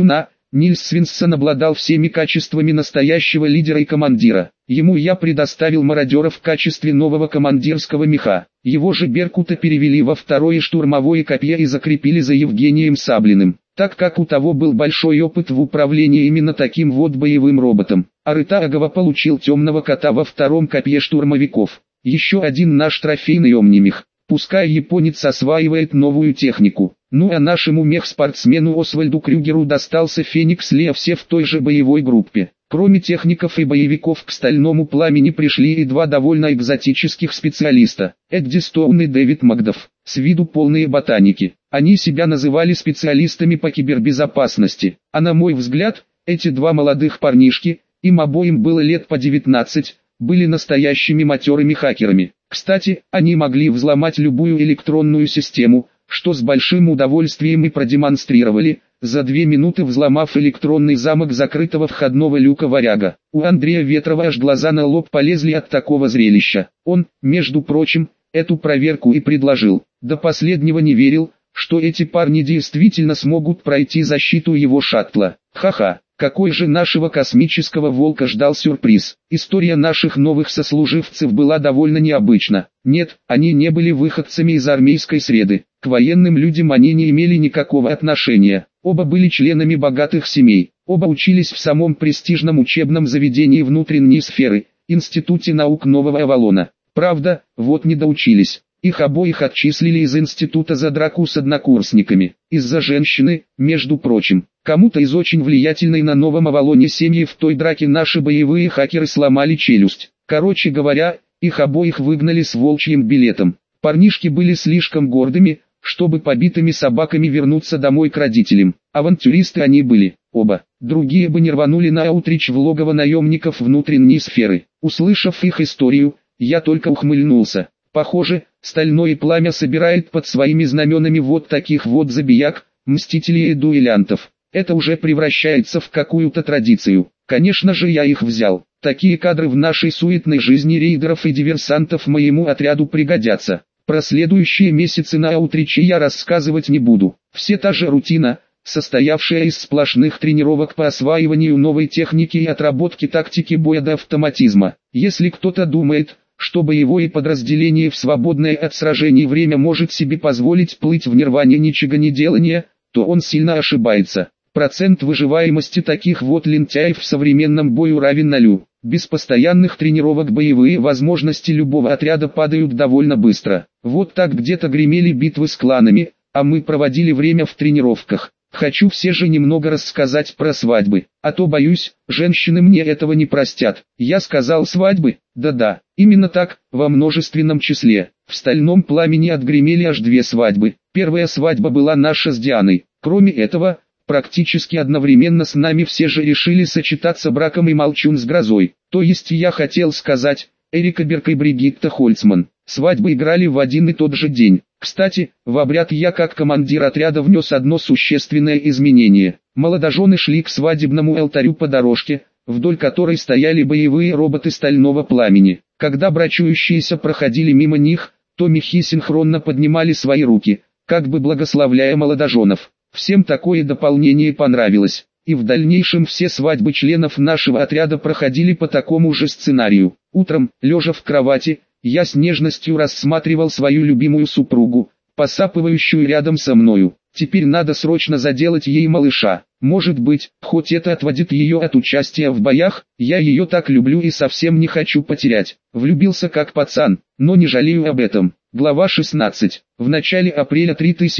Нильс Свинсон обладал всеми качествами настоящего лидера и командира. Ему я предоставил мародера в качестве нового командирского меха. Его же Беркута перевели во второе штурмовое копье и закрепили за Евгением Саблиным, так как у того был большой опыт в управлении именно таким вот боевым роботом. А Рытагова получил темного кота во втором копье штурмовиков. Еще один наш трофейный омнимех. Пускай японец осваивает новую технику. Ну а нашему мех-спортсмену Освальду Крюгеру достался Феникс Лео, все в той же боевой группе. Кроме техников и боевиков к Стальному Пламени пришли и два довольно экзотических специалиста. Эдди Стоун и Дэвид Макдаф, с виду полные ботаники. Они себя называли специалистами по кибербезопасности. А на мой взгляд, эти два молодых парнишки, им обоим было лет по 19, были настоящими матерыми хакерами. Кстати, они могли взломать любую электронную систему, что с большим удовольствием и продемонстрировали, за 2 минуты взломав электронный замок закрытого входного люка «Варяга». У Андрея Ветрова аж глаза на лоб полезли от такого зрелища. Он, между прочим, эту проверку и предложил. До последнего не верил, что эти парни действительно смогут пройти защиту его шаттла. Ха-ха. Какой же нашего космического волка ждал сюрприз? История наших новых сослуживцев была довольно необычна. Нет, они не были выходцами из армейской среды. К военным людям они не имели никакого отношения. Оба были членами богатых семей. Оба учились в самом престижном учебном заведении внутренней сферы, Институте наук Нового Авалона. Правда, вот не доучились. Их обоих отчислили из института за драку с однокурсниками. Из-за женщины, между прочим. Кому-то из очень влиятельной на Новом Авалоне семьи в той драке наши боевые хакеры сломали челюсть. Короче говоря, их обоих выгнали с волчьим билетом. Парнишки были слишком гордыми, чтобы побитыми собаками вернуться домой к родителям. Авантюристы они были, оба. Другие бы не рванули на аутрич в логово наемников внутренней сферы. Услышав их историю, я только ухмыльнулся. Похоже, Стальное Пламя собирает под своими знаменами вот таких вот забияк, мстителей и дуэлянтов. Это уже превращается в какую-то традицию. Конечно же я их взял. Такие кадры в нашей суетной жизни рейдеров и диверсантов моему отряду пригодятся. Про следующие месяцы на аутриче я рассказывать не буду. Все та же рутина, состоявшая из сплошных тренировок по осваиванию новой техники и отработки тактики боя до автоматизма. Если кто-то думает, что боевое подразделение в свободное от сражений время может себе позволить плыть в нирване ничего не делания, то он сильно ошибается. Процент выживаемости таких вот лентяев в современном бою равен 0. Без постоянных тренировок боевые возможности любого отряда падают довольно быстро. Вот так где-то гремели битвы с кланами, а мы проводили время в тренировках. Хочу все же немного рассказать про свадьбы, а то боюсь, женщины мне этого не простят. Я сказал свадьбы, да-да, именно так, во множественном числе. В Стальном Пламени отгремели аж 2 свадьбы. Первая свадьба была наша с Дианой. Кроме этого, практически одновременно с нами все же решили сочетаться браком и Молчун с Грозой. То есть я хотел сказать, Эрика Берг и Бригитта Хольцман. Свадьбы играли в один и тот же день. Кстати, в обряд я как командир отряда внес одно существенное изменение. Молодожены шли к свадебному алтарю по дорожке, вдоль которой стояли боевые роботы Стального Пламени. Когда брачующиеся проходили мимо них, то мехи синхронно поднимали свои руки, как бы благословляя молодоженов. Всем такое дополнение понравилось, и в дальнейшем все свадьбы членов нашего отряда проходили по такому же сценарию. Утром, лежа в кровати, я с нежностью рассматривал свою любимую супругу, посапывающую рядом со мною. Теперь надо срочно заделать ей малыша. Может быть, хоть это отводит ее от участия в боях, я ее так люблю и совсем не хочу потерять. Влюбился как пацан, но не жалею об этом. Глава 16. В начале апреля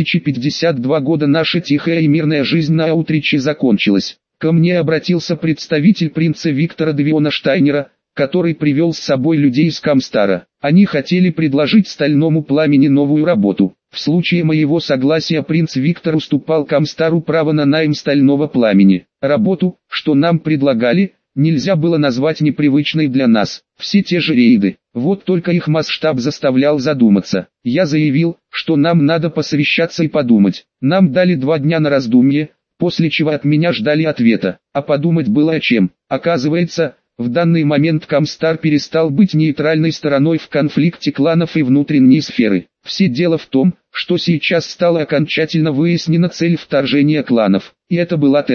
3052 года наша тихая и мирная жизнь на аутриче закончилась. Ко мне обратился представитель принца Виктора Девиона Штайнера, который привел с собой людей из Камстара. Они хотели предложить Стальному Пламени новую работу. В случае моего согласия принц Виктор уступал Камстару право на найм Стального Пламени. Работу, что нам предлагали, нельзя было назвать непривычной для нас. Все те же рейды. Вот только их масштаб заставлял задуматься. Я заявил, что нам надо посовещаться и подумать. Нам дали 2 дня на раздумье, после чего от меня ждали ответа. А подумать было о чем. Оказывается, в данный момент Камстар перестал быть нейтральной стороной в конфликте кланов и внутренней сферы. Все дело в том, что сейчас стала окончательно выяснена цель вторжения кланов. И это была Терра.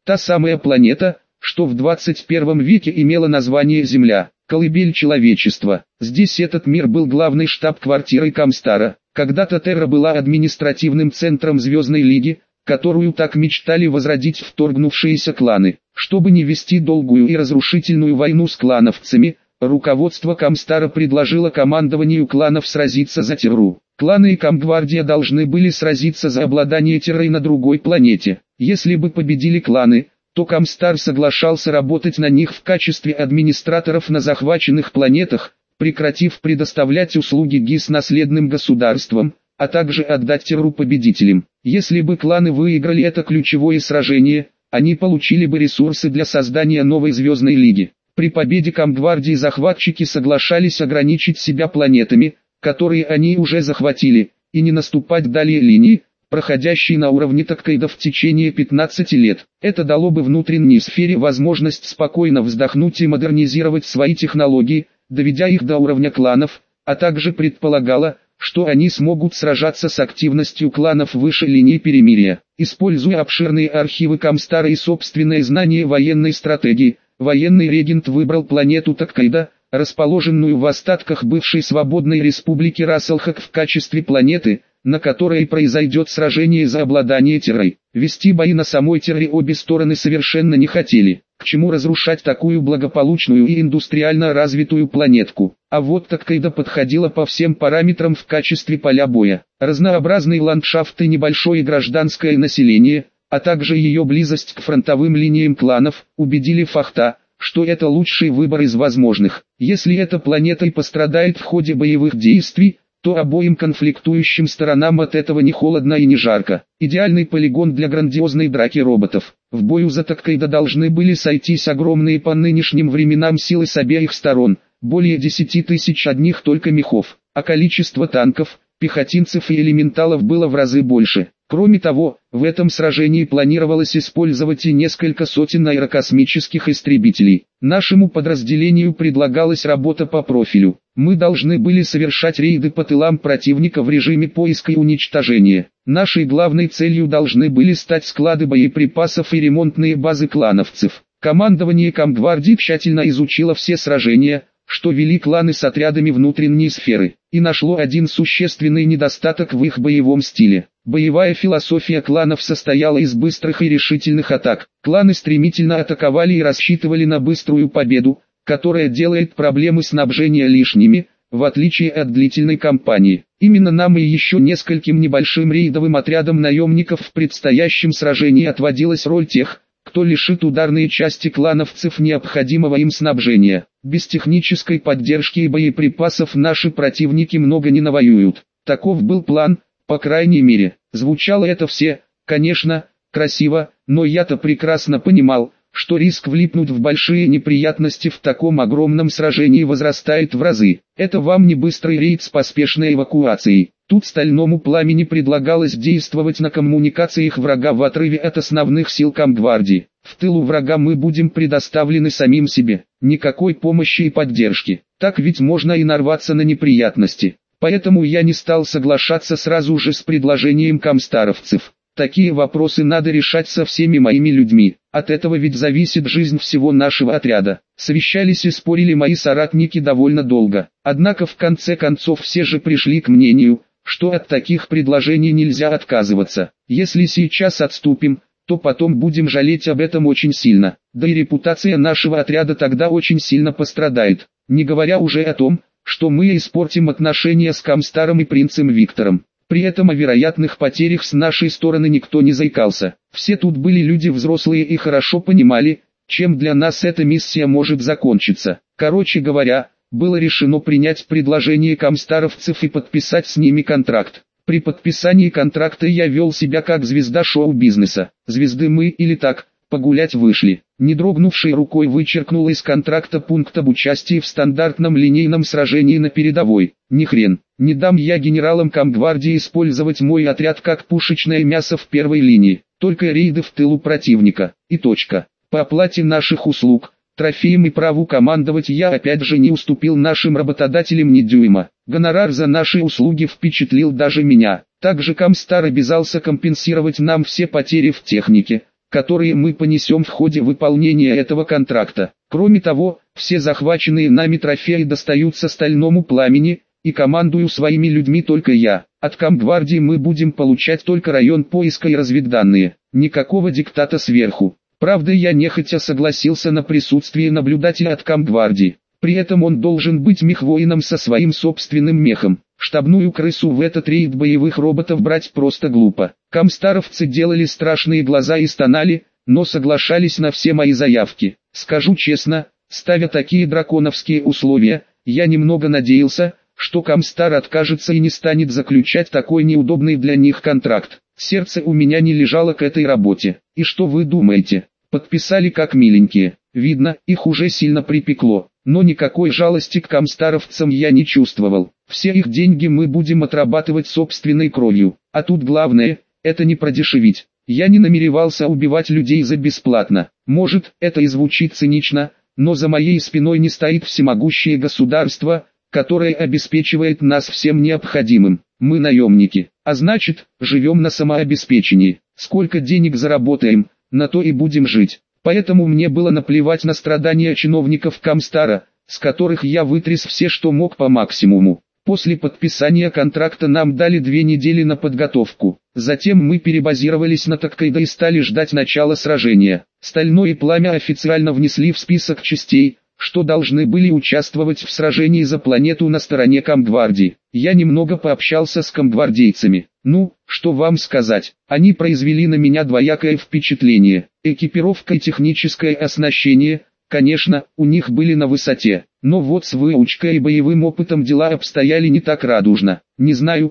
Та самая планета, что в 21 веке имела название Земля, колыбель человечества. Здесь этот мир был главной штаб-квартирой Камстара. Когда-то Терра была административным центром Звездной Лиги, которую так мечтали возродить вторгнувшиеся кланы. Чтобы не вести долгую и разрушительную войну с клановцами, руководство Камстара предложило командованию кланов сразиться за Терру. Кланы и Камгвардия должны были сразиться за обладание Террой на другой планете. Если бы победили кланы, то Камстар соглашался работать на них в качестве администраторов на захваченных планетах, прекратив предоставлять услуги ГИС наследным государствам, а также отдать Терру победителям. Если бы кланы выиграли это ключевое сражение, они получили бы ресурсы для создания новой Звездной Лиги. При победе Камгвардии захватчики соглашались ограничить себя планетами, которые они уже захватили, и не наступать далее линии, проходящей на уровне Таккайда в течение 15 лет. Это дало бы внутренней сфере возможность спокойно вздохнуть и модернизировать свои технологии, доведя их до уровня кланов, а также предполагало, что они смогут сражаться с активностью кланов выше линии перемирия. Используя обширные архивы Камстара и собственные знания военной стратегии, военный регент выбрал планету Таккайда, расположенную в остатках бывшей свободной республики Расселхак в качестве планеты, на которой произойдет сражение за обладание Террой. Вести бои на самой Терре обе стороны совершенно не хотели. К чему разрушать такую благополучную и индустриально развитую планетку? А вот Таккайда подходила по всем параметрам в качестве поля боя. Разнообразный ландшафт и небольшое гражданское население, а также ее близость к фронтовым линиям кланов, убедили Фахта, что это лучший выбор из возможных. Если эта планета и пострадает в ходе боевых действий, то обоим конфликтующим сторонам от этого не холодно и не жарко. Идеальный полигон для грандиозной драки роботов. В бою за Таккайда должны были сойтись огромные по нынешним временам силы с обеих сторон, более 10 тысяч одних только мехов, а количество танков, пехотинцев и элементалов было в разы больше. Кроме того, в этом сражении планировалось использовать и несколько сотен аэрокосмических истребителей. Нашему подразделению предлагалась работа по профилю. Мы должны были совершать рейды по тылам противника в режиме поиска и уничтожения. Нашей главной целью должны были стать склады боеприпасов и ремонтные базы клановцев. Командование Камгвардии тщательно изучило все сражения, что вели кланы с отрядами внутренней сферы, и нашло один существенный недостаток в их боевом стиле. Боевая философия кланов состояла из быстрых и решительных атак. Кланы стремительно атаковали и рассчитывали на быструю победу, которая делает проблемы снабжения лишними, в отличие от длительной кампании. Именно нам и еще нескольким небольшим рейдовым отрядам наемников в предстоящем сражении отводилась роль тех, кто лишит ударные части клановцев необходимого им снабжения. Без технической поддержки и боеприпасов наши противники много не навоюют. Таков был план, по крайней мере. Звучало это все, конечно, красиво, но я-то прекрасно понимал, что риск влипнуть в большие неприятности в таком огромном сражении возрастает в разы. Это вам не быстрый рейд с поспешной эвакуацией. Тут стальному пламени предлагалось действовать на коммуникациях врага в отрыве от основных сил Камгвардии. В тылу врага мы будем предоставлены самим себе. Никакой помощи и поддержки. Так ведь можно и нарваться на неприятности. Поэтому я не стал соглашаться сразу же с предложением камстаровцев. Такие вопросы надо решать со всеми моими людьми. От этого ведь зависит жизнь всего нашего отряда. Совещались и спорили мои соратники довольно долго. Однако в конце концов все же пришли к мнению, что от таких предложений нельзя отказываться. Если сейчас отступим, то потом будем жалеть об этом очень сильно. Да и репутация нашего отряда тогда очень сильно пострадает. Не говоря уже о том, что мы испортим отношения с Камстаром и принцем Виктором. При этом о вероятных потерях с нашей стороны никто не заикался. Все тут были люди взрослые и хорошо понимали, чем для нас эта миссия может закончиться. Короче говоря, было решено принять предложение камстаровцев и подписать с ними контракт. При подписании контракта я вел себя как звезда шоу-бизнеса. Звезды мы или так, погулять вышли. Не дрогнувшей рукой вычеркнул из контракта пункт об участии в стандартном линейном сражении на передовой. Ни хрен, не дам я генералам Камгвардии использовать мой отряд как пушечное мясо в первой линии. Только рейды в тылу противника. И точка. По оплате наших услуг, трофеям и праву командовать я опять же не уступил нашим работодателям ни дюйма. Гонорар за наши услуги впечатлил даже меня. Также Камстар обязался компенсировать нам все потери в технике, которые мы понесем в ходе выполнения этого контракта. Кроме того, все захваченные нами трофеи достаются Стальному Пламени, и командую своими людьми только я. От Комгвардии мы будем получать только район поиска и разведданные. Никакого диктата сверху. Правда, я нехотя согласился на присутствие наблюдателя от Комгвардии. При этом он должен быть мехвоином со своим собственным мехом. Штабную крысу в этот рейд боевых роботов брать просто глупо. Комстаровцы делали страшные глаза и стонали, но соглашались на все мои заявки. Скажу честно, ставя такие драконовские условия, я немного надеялся, что Комстар откажется и не станет заключать такой неудобный для них контракт. Сердце у меня не лежало к этой работе. И что вы думаете? Подписали как миленькие. Видно, их уже сильно припекло. Но никакой жалости к комстаровцам я не чувствовал. Все их деньги мы будем отрабатывать собственной кровью. А тут главное, это не продешевить. Я не намеревался убивать людей за бесплатно. Может, это и звучит цинично, но за моей спиной не стоит всемогущее государство, которое обеспечивает нас всем необходимым. Мы наемники, а значит, живем на самообеспечении. Сколько денег заработаем, на то и будем жить. Поэтому мне было наплевать на страдания чиновников Комстара, с которых я вытряс все, что мог по максимуму. После подписания контракта нам дали 2 недели на подготовку. Затем мы перебазировались на Токкайдо и стали ждать начала сражения. Стальное Пламя официально внесли в список частей, что должны были участвовать в сражении за планету на стороне Комгвардии. Я немного пообщался с комгвардейцами. Ну, что вам сказать, они произвели на меня двоякое впечатление. Экипировка и техническое оснащение, конечно, у них были на высоте. Но вот с выучкой и боевым опытом дела обстояли не так радужно. Не знаю,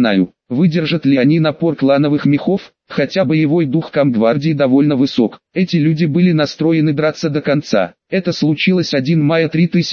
выдержат ли они напор клановых мехов, хотя боевой дух Комгвардии довольно высок. Эти люди были настроены драться до конца. Это случилось 1 мая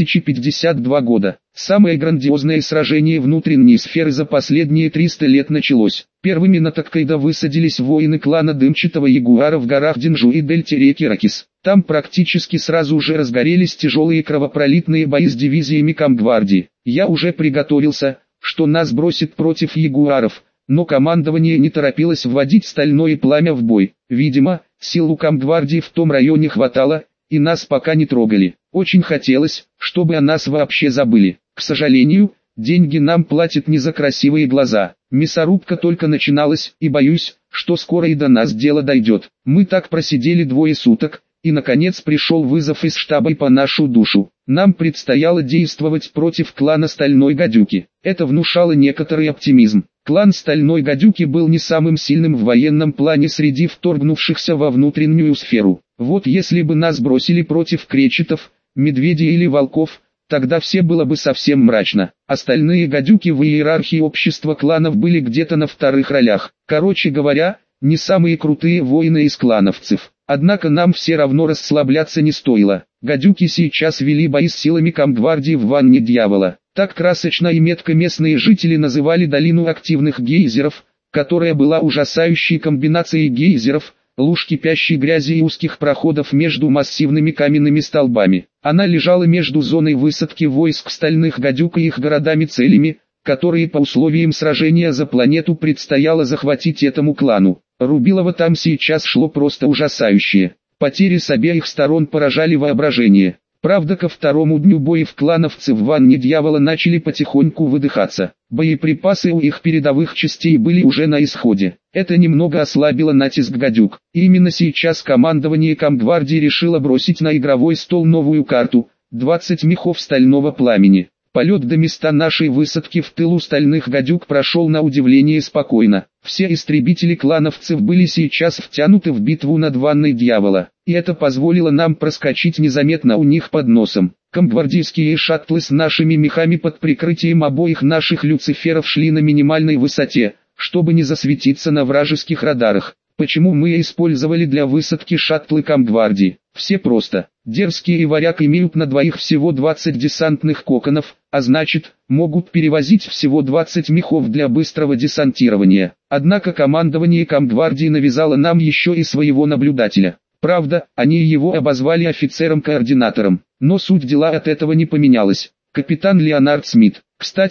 3052 года. Самое грандиозное сражение внутренней сферы за последние 300 лет началось. Первыми на Токкайдо высадились воины клана Дымчатого Ягуара в горах Динджу и дельте реки Ракис. Там практически сразу же разгорелись тяжелые кровопролитные бои с дивизиями Комгвардии. Я уже приготовился, что нас бросит против ягуаров, но командование не торопилось вводить Стальное Пламя в бой. Видимо, сил у Комгвардии в том районе хватало, и нас пока не трогали. Очень хотелось, чтобы о нас вообще забыли. К сожалению, деньги нам платят не за красивые глаза. Мясорубка только начиналась, и боюсь, что скоро и до нас дело дойдет. Мы так просидели 2 суток, и наконец пришел вызов из штаба и по нашу душу. Нам предстояло действовать против клана Стальной Гадюки. Это внушало некоторый оптимизм. Клан Стальной Гадюки был не самым сильным в военном плане среди вторгнувшихся во внутреннюю сферу. Вот если бы нас бросили против кречетов, медведей или волков, тогда все было бы совсем мрачно. Остальные гадюки в иерархии общества кланов были где-то на вторых ролях. Короче говоря, не самые крутые воины из клановцев. Однако нам все равно расслабляться не стоило. Гадюки сейчас вели бои с силами Комгвардии в ванне дьявола. Так красочно и метко местные жители называли долину активных гейзеров, которая была ужасающей комбинацией гейзеров, луж кипящей грязи и узких проходов между массивными каменными столбами. Она лежала между зоной высадки войск стальных гадюк и их городами-целями, которые по условиям сражения за планету предстояло захватить этому клану. Рубилово там сейчас шло просто ужасающее. Потери с обеих сторон поражали воображение. Правда, ко второму дню боев клановцы в ванне дьявола начали потихоньку выдыхаться. Боеприпасы у их передовых частей были уже на исходе. Это немного ослабило натиск гадюк. И именно сейчас командование Комгвардии решило бросить на игровой стол новую карту – 20 мехов Стального Пламени. Полет до места нашей высадки в тылу стальных гадюк прошел на удивление спокойно. Все истребители клановцев были сейчас втянуты в битву над ванной дьявола, и это позволило нам проскочить незаметно у них под носом. Комгвардейские шаттлы с нашими мехами под прикрытием обоих наших люциферов шли на минимальной высоте, чтобы не засветиться на вражеских радарах. Почему мы использовали для высадки шаттлы Комгвардии? Все просто. Дерзкие и варяг имеют на двоих всего 20 десантных коконов, а значит, могут перевозить всего 20 мехов для быстрого десантирования. Однако командование Комгвардии навязало нам еще и своего наблюдателя. Правда, они его обозвали офицером-координатором, но суть дела от этого не поменялась. Капитан Леонард Смит. Кстати,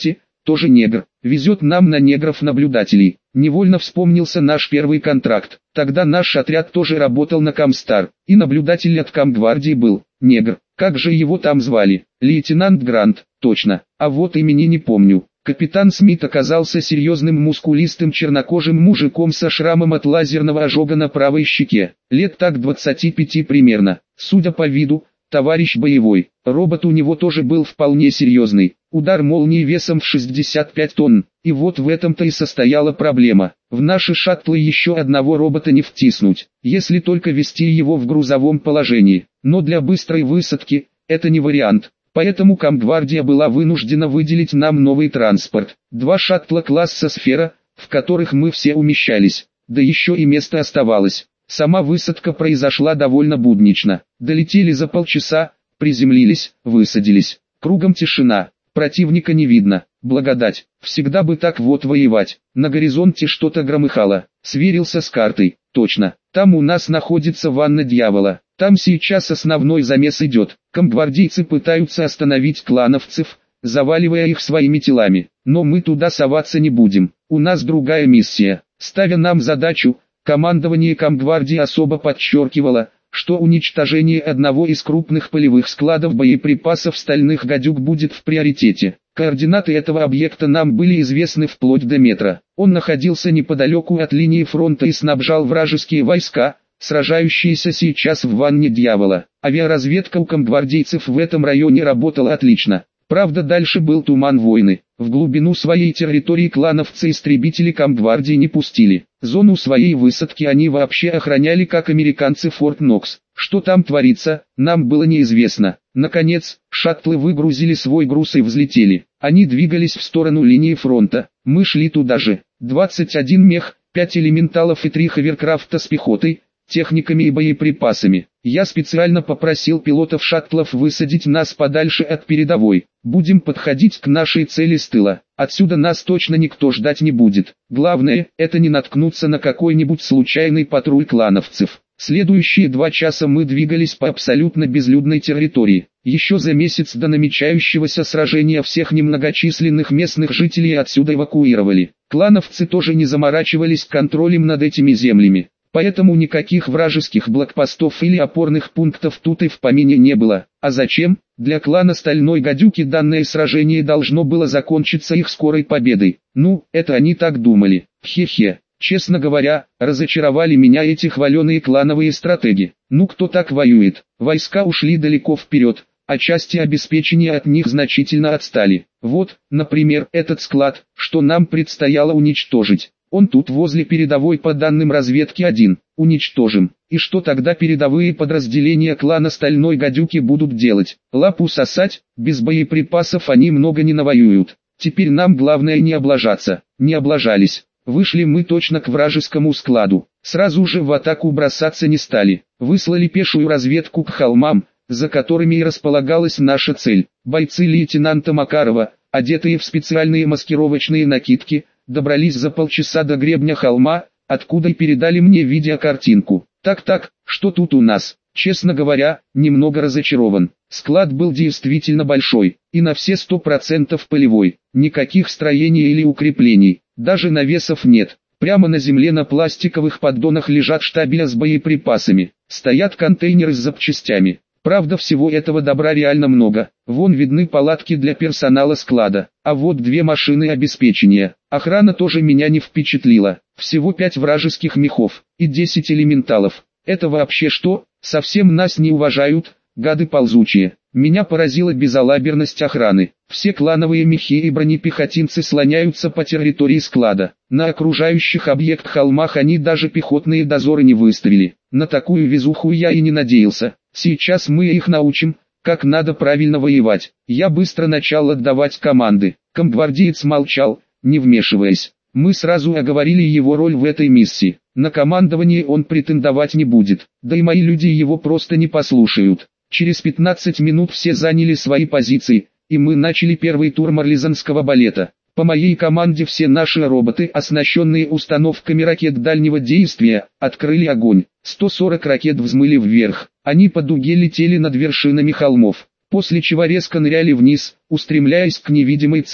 тоже негр, везет нам на негров-наблюдателей. Невольно вспомнился наш первый контракт. Тогда наш отряд тоже работал на Камстар, и наблюдатель от Камгвардии был негр. Как же его там звали? Лейтенант Грант, точно, а вот имени не помню. Капитан Смит оказался серьезным мускулистым чернокожим мужиком со шрамом от лазерного ожога на правой щеке. Лет так 25 примерно. Судя по виду, товарищ боевой. Робот у него тоже был вполне серьезный. Удар молнии весом в 65 тонн. И вот в этом-то и состояла проблема. В наши шаттлы еще одного робота не втиснуть, если только вести его в грузовом положении. Но для быстрой высадки это не вариант. Поэтому Камгвардия была вынуждена выделить нам новый транспорт. 2 шаттла класса «Сфера», в которых мы все умещались. Да еще и место оставалось. Сама высадка произошла довольно буднично. Долетели за полчаса, приземлились, высадились. Кругом тишина, противника не видно. Благодать, всегда бы так вот воевать. На горизонте что-то громыхало. Сверился с картой, точно. Там у нас находится ванна дьявола. Там сейчас основной замес идет. Камгвардейцы пытаются остановить клановцев, заваливая их своими телами. Но мы туда соваться не будем. У нас другая миссия. Ставя нам задачу, командование Камгвардии особо подчеркивало, что уничтожение одного из крупных полевых складов боеприпасов стальных гадюк будет в приоритете. Координаты этого объекта нам были известны вплоть до метра. Он находился неподалеку от линии фронта и снабжал вражеские войска, сражающиеся сейчас в ванне дьявола. Авиаразведка у камгвардейцев в этом районе работала отлично. Правда, дальше был туман войны. В глубину своей территории клановцы-истребители Камгвардии не пустили. Зону своей высадки они вообще охраняли как американцы Форт Нокс. Что там творится, нам было неизвестно. Наконец, шаттлы выгрузили свой груз и взлетели. Они двигались в сторону линии фронта. Мы шли туда же. 21 мех, 5 элементалов и 3 ховеркрафта с пехотой, техниками и боеприпасами. Я специально попросил пилотов шаттлов высадить нас подальше от передовой. Будем подходить к нашей цели с тыла. Отсюда нас точно никто ждать не будет. Главное, это не наткнуться на какой-нибудь случайный патруль клановцев. Следующие 2 часа мы двигались по абсолютно безлюдной территории. Еще за месяц до намечающегося сражения всех немногочисленных местных жителей отсюда эвакуировали. Клановцы тоже не заморачивались контролем над этими землями. Поэтому никаких вражеских блокпостов или опорных пунктов тут и в помине не было. А зачем? Для клана Стальной Гадюки данное сражение должно было закончиться их скорой победой. Ну, это они так думали. Хе-хе. Честно говоря, разочаровали меня эти хваленые клановые стратеги. Ну кто так воюет? Войска ушли далеко вперед, а части обеспечения от них значительно отстали. Вот, например, этот склад, что нам предстояло уничтожить. Он тут возле передовой по данным разведки один. Уничтожим. И что тогда передовые подразделения клана Стальной Гадюки будут делать? Лапу сосать? Без боеприпасов они много не навоюют. Теперь нам главное не облажаться. Не облажались. Вышли мы точно к вражескому складу. Сразу же в атаку бросаться не стали. Выслали пешую разведку к холмам, за которыми и располагалась наша цель. Бойцы лейтенанта Макарова, одетые в специальные маскировочные накидки, добрались за полчаса до гребня холма, откуда и передали мне видеокартинку. Так, что тут у нас? Честно говоря, немного разочарован. Склад был действительно большой, и на все 100% полевой. Никаких строений или укреплений, даже навесов нет. Прямо на земле на пластиковых поддонах лежат штабеля с боеприпасами. Стоят контейнеры с запчастями. Правда, всего этого добра реально много. Вон видны палатки для персонала склада, а вот 2 машины обеспечения. Охрана тоже меня не впечатлила. Всего 5 вражеских мехов и 10 элементалов. Это вообще что? Совсем нас не уважают, гады ползучие. Меня поразила безалаберность охраны. Все клановые мехи и бронепехотинцы слоняются по территории склада. На окружающих объект холмах они даже пехотные дозоры не выставили. На такую везуху я и не надеялся. Сейчас мы их научим, как надо правильно воевать. Я быстро начал отдавать команды. Камгвардеец молчал, не вмешиваясь. Мы сразу оговорили его роль в этой миссии. На командование он претендовать не будет. Да и мои люди его просто не послушают. Через 15 минут все заняли свои позиции, и мы начали первый тур марлезонского балета. По моей команде все наши роботы, оснащенные установками ракет дальнего действия, открыли огонь. 140 ракет взмыли вверх. Они по дуге летели над вершинами холмов, после чего резко ныряли вниз, устремляясь к невидимой цели.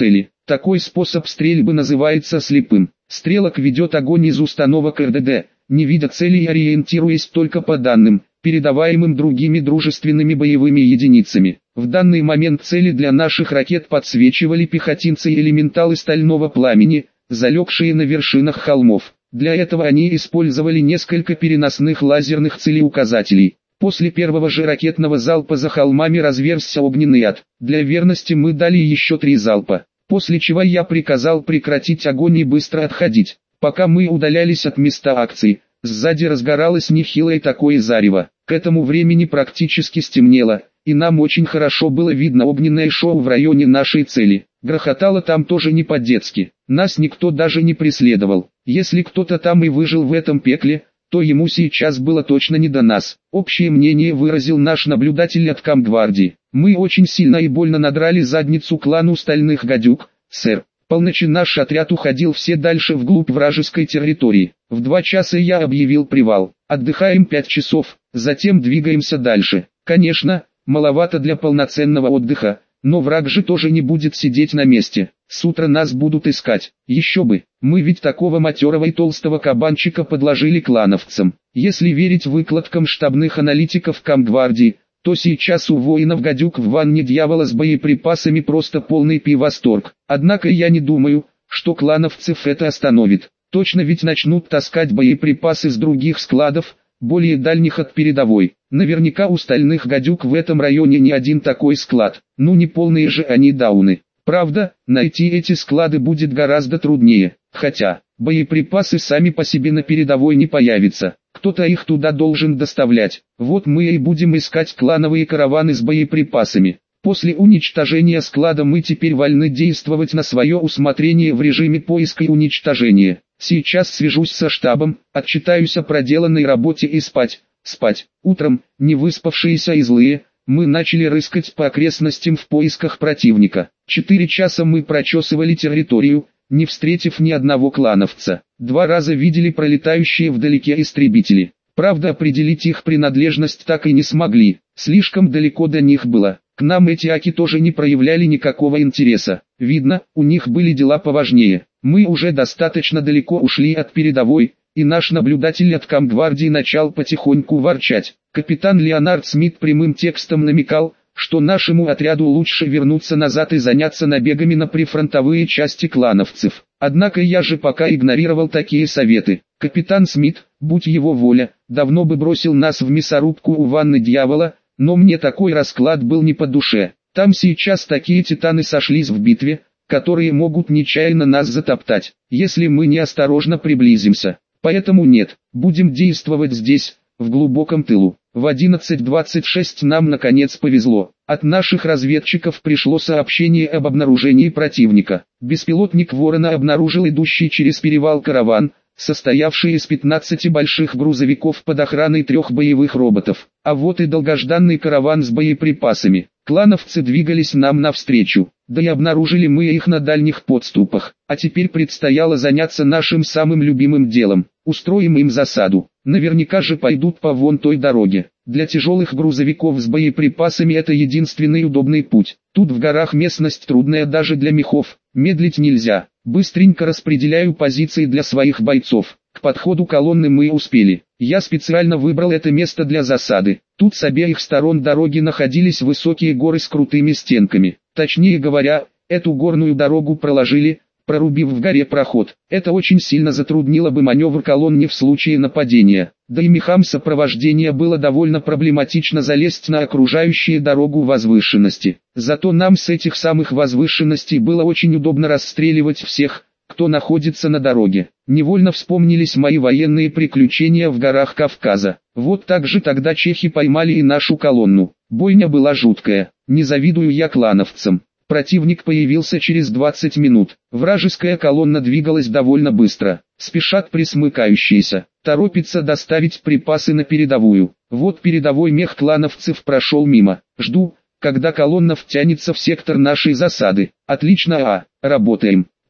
Такой способ стрельбы называется слепым. Стрелок ведет огонь из установок РДД, не видя цели и ориентируясь только по данным, передаваемым другими дружественными боевыми единицами. В данный момент цели для наших ракет подсвечивали пехотинцы и элементалы стального пламени, залегшие на вершинах холмов. Для этого они использовали несколько переносных лазерных целеуказателей. После первого же ракетного залпа за холмами разверзся огненный ад. Для верности мы дали еще 3 залпа, после чего я приказал прекратить огонь и быстро отходить. Пока мы удалялись от места акции, сзади разгоралось нехилое такое зарево. К этому времени практически стемнело, и нам очень хорошо было видно огненное шоу в районе нашей цели. Грохотало там тоже не по-детски. Нас никто даже не преследовал. Если кто-то там и выжил в этом пекле, то ему сейчас было точно не до нас. Общее мнение выразил наш наблюдатель от Камгвардии. Мы очень сильно и больно надрали задницу клану Стальных Гадюк, сэр. Полночи наш отряд уходил все дальше вглубь вражеской территории. В 2 часа я объявил привал. Отдыхаем 5 часов, затем двигаемся дальше. Конечно, маловато для полноценного отдыха, но враг же тоже не будет сидеть на месте. С утра нас будут искать. Еще бы, мы ведь такого матерого и толстого кабанчика подложили клановцам. Если верить выкладкам штабных аналитиков Камгвардии, то сейчас у воинов гадюк в ванне дьявола с боеприпасами просто полный пивосторг. Однако я не думаю, что клановцев это остановит. Точно ведь начнут таскать боеприпасы с других складов, более дальних от передовой. Наверняка у Стальных Гадюк в этом районе не один такой склад. Ну не полные же они дауны. Правда, найти эти склады будет гораздо труднее. Хотя, боеприпасы сами по себе на передовой не появятся. Кто-то их туда должен доставлять. Вот мы и будем искать клановые караваны с боеприпасами. После уничтожения склада мы теперь вольны действовать на свое усмотрение в режиме поиска и уничтожения. Сейчас свяжусь со штабом, отчитаюсь о проделанной работе и спать. Утром, не выспавшиеся и злые, мы начали рыскать по окрестностям в поисках противника. 4 часа мы прочесывали территорию, не встретив ни одного клановца. 2 раза видели пролетающие вдалеке истребители. Правда, определить их принадлежность так и не смогли, слишком далеко до них было. К нам эти аки тоже не проявляли никакого интереса. Видно, у них были дела поважнее. Мы уже достаточно далеко ушли от передовой, и наш наблюдатель от Камгвардии начал потихоньку ворчать. Капитан Леонард Смит прямым текстом намекал, что нашему отряду лучше вернуться назад и заняться набегами на прифронтовые части клановцев. Однако я же пока игнорировал такие советы. Капитан Смит, будь его воля, давно бы бросил нас в мясорубку у ванны дьявола, но мне такой расклад был не по душе. Там сейчас такие титаны сошлись в битве, которые могут нечаянно нас затоптать, если мы неосторожно приблизимся. Поэтому нет, будем действовать здесь, в глубоком тылу. В 11:26 нам наконец повезло. От наших разведчиков пришло сообщение об обнаружении противника. Беспилотник «Ворона» обнаружил идущий через перевал караван, состоявший из 15 больших грузовиков под охраной 3 боевых роботов. А вот и долгожданный караван с боеприпасами. Клановцы двигались нам навстречу, да и обнаружили мы их на дальних подступах. А теперь предстояло заняться нашим самым любимым делом. Устроим им засаду. Наверняка же пойдут по вон той дороге. Для тяжелых грузовиков с боеприпасами это единственный удобный путь. Тут в горах местность трудная даже для мехов. Медлить нельзя. Быстренько распределяю позиции для своих бойцов. К подходу колонны мы успели. Я специально выбрал это место для засады. Тут с обеих сторон дороги находились высокие горы с крутыми стенками. Точнее говоря, эту горную дорогу проложили, прорубив в горе проход. Это очень сильно затруднило бы маневр колонне в случае нападения. Да и мехам сопровождения было довольно проблематично залезть на окружающие дорогу возвышенности. Зато нам с этих самых возвышенностей было очень удобно расстреливать всех, кто находится на дороге. Невольно вспомнились мои военные приключения в горах Кавказа. Вот так же тогда чехи поймали и нашу колонну. Бойня была жуткая. Не завидую я клановцам. Противник появился через 20 минут. Вражеская колонна двигалась довольно быстро. Спешат присмыкающиеся. Торопится доставить припасы на передовую. Вот передовой мех клановцев прошел мимо. Жду, когда колонна втянется в сектор нашей засады. Отлично, работаем.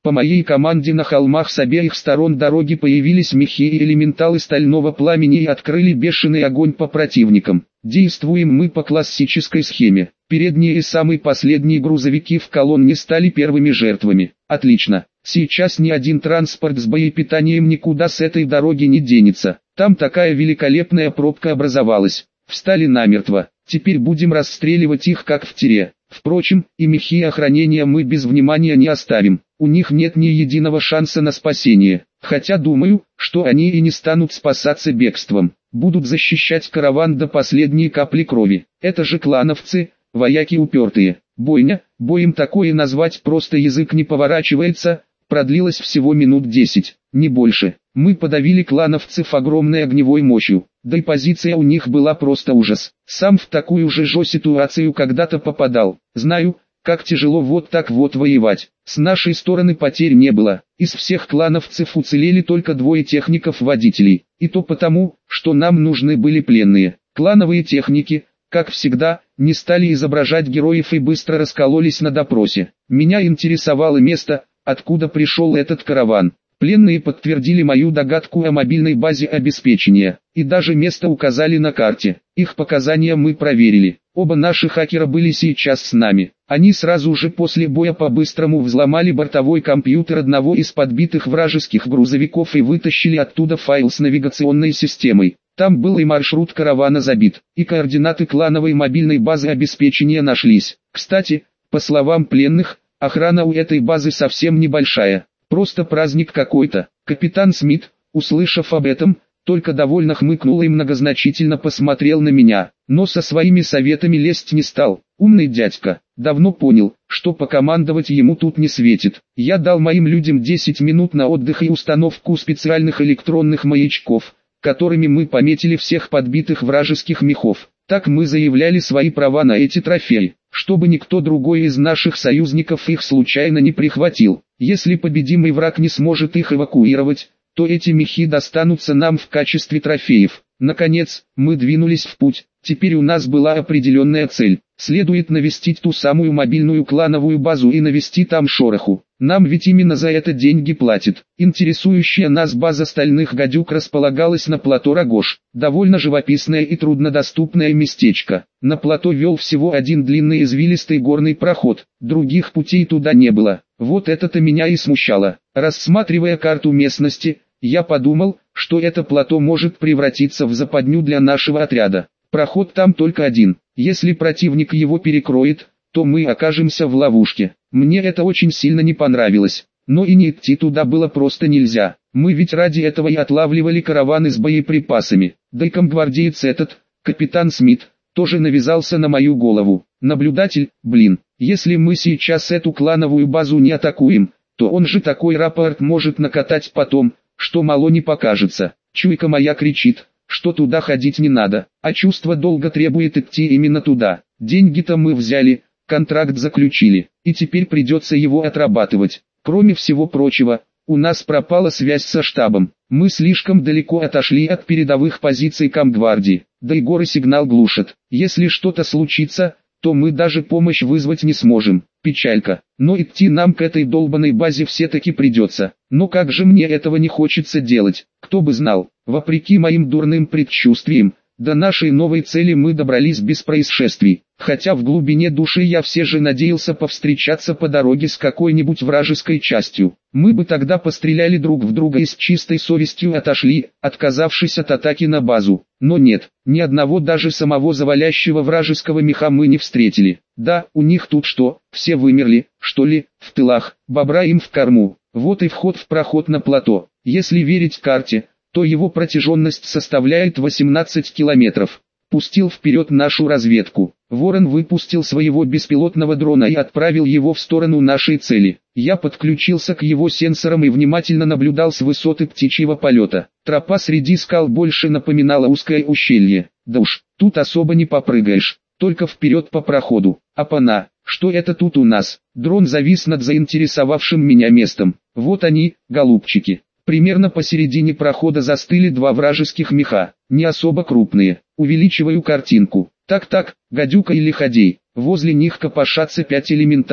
По моей команде на холмах с обеих сторон дороги появились мехи и элементалы стального пламени и открыли бешеный огонь по противникам. Действуем мы по классической схеме. Передние и самые последние грузовики в колонне стали первыми жертвами. Отлично. Сейчас ни один транспорт с боепитанием никуда с этой дороги не денется. Там такая великолепная пробка образовалась. Встали намертво. Теперь будем расстреливать их как в тире. Впрочем, и мехи охранения мы без внимания не оставим. У них нет ни единого шанса на спасение. Хотя думаю, что они и не станут спасаться бегством. Будут защищать караван до последней капли крови. Это же клановцы, вояки упертые. Бойня, боем такое назвать просто язык не поворачивается, продлилось всего минут 10, не больше. Мы подавили клановцев огромной огневой мощью. Да и позиция у них была просто ужас. Сам в такую же ситуацию когда-то попадал. Знаю, как тяжело вот так вот воевать. С нашей стороны потерь не было. Из всех клановцев уцелели только 2 техников-водителей. И то потому, что нам нужны были пленные. Клановые техники, как всегда, не стали изображать героев и быстро раскололись на допросе. Меня интересовало место, откуда пришел этот караван. Пленные подтвердили мою догадку о мобильной базе обеспечения, и даже место указали на карте. Их показания мы проверили. Оба наши хакера были сейчас с нами. Они сразу же после боя по-быстрому взломали бортовой компьютер одного из подбитых вражеских грузовиков и вытащили оттуда файл с навигационной системой. Там был и маршрут каравана забит, и координаты клановой мобильной базы обеспечения нашлись. Кстати, по словам пленных, охрана у этой базы совсем небольшая. Просто праздник какой-то. Капитан Смит, услышав об этом, только довольно хмыкнул и многозначительно посмотрел на меня, но со своими советами лезть не стал. Умный дядька, давно понял, что покомандовать ему тут не светит. Я дал моим людям 10 минут на отдых и установку специальных электронных маячков, которыми мы пометили всех подбитых вражеских мехов. Так мы заявляли свои права на эти трофеи, чтобы никто другой из наших союзников их случайно не прихватил. Если победимый враг не сможет их эвакуировать, то эти мехи достанутся нам в качестве трофеев. Наконец, мы двинулись в путь. Теперь у нас была определенная цель. Следует навестить ту самую мобильную клановую базу и навести там шороху. Нам ведь именно за это деньги платят. Интересующая нас база стальных гадюк располагалась на плато Рогош. Довольно живописное и труднодоступное местечко. На плато вел всего один длинный извилистый горный проход. Других путей туда не было. Вот это-то меня и смущало. Рассматривая карту местности, я подумал, что это плато может превратиться в западню для нашего отряда. Проход там только один. Если противник его перекроет, то мы окажемся в ловушке. Мне это очень сильно не понравилось. Но и не идти туда было просто нельзя. Мы ведь ради этого и отлавливали караваны с боеприпасами. Да и комгвардеец этот, капитан Смит, тоже навязался на мою голову. Наблюдатель, блин, если мы сейчас эту клановую базу не атакуем, то он же такой рапорт может накатать потом, что мало не покажется. Чуйка моя кричит, что туда ходить не надо, а чувство долга требует идти именно туда. Деньги-то мы взяли, контракт заключили, и теперь придется его отрабатывать. Кроме всего прочего, у нас пропала связь со штабом. Мы слишком далеко отошли от передовых позиций комгвардии, да и горы сигнал глушат. Если что-то случится, то мы даже помощь вызвать не сможем. Печалька. Но идти нам к этой долбанной базе все-таки придется. Но как же мне этого не хочется делать, кто бы знал. Вопреки моим дурным предчувствиям, до нашей новой цели мы добрались без происшествий. Хотя в глубине души я все же надеялся повстречаться по дороге с какой-нибудь вражеской частью. Мы бы тогда постреляли друг в друга и с чистой совестью отошли, отказавшись от атаки на базу. Но нет, ни одного даже самого завалящего вражеского меха мы не встретили. Да, у них тут что, все вымерли, что ли, в тылах, бобра им в корму. Вот и вход в проход на плато. Если верить карте, то его протяженность составляет 18 километров. Пустил вперед нашу разведку. Ворон выпустил своего беспилотного дрона и отправил его в сторону нашей цели. Я подключился к его сенсорам и внимательно наблюдал с высоты птичьего полета. Тропа среди скал больше напоминала узкое ущелье. Да уж, тут особо не попрыгаешь, только вперед по проходу. Апана, что это тут у нас? Дрон завис над заинтересовавшим меня местом. Вот они, голубчики. Примерно посередине прохода застыли 2 вражеских меха, не особо крупные. Увеличиваю картинку. Так-так, гадюка или ходей. Возле них копошатся 5 элементалов.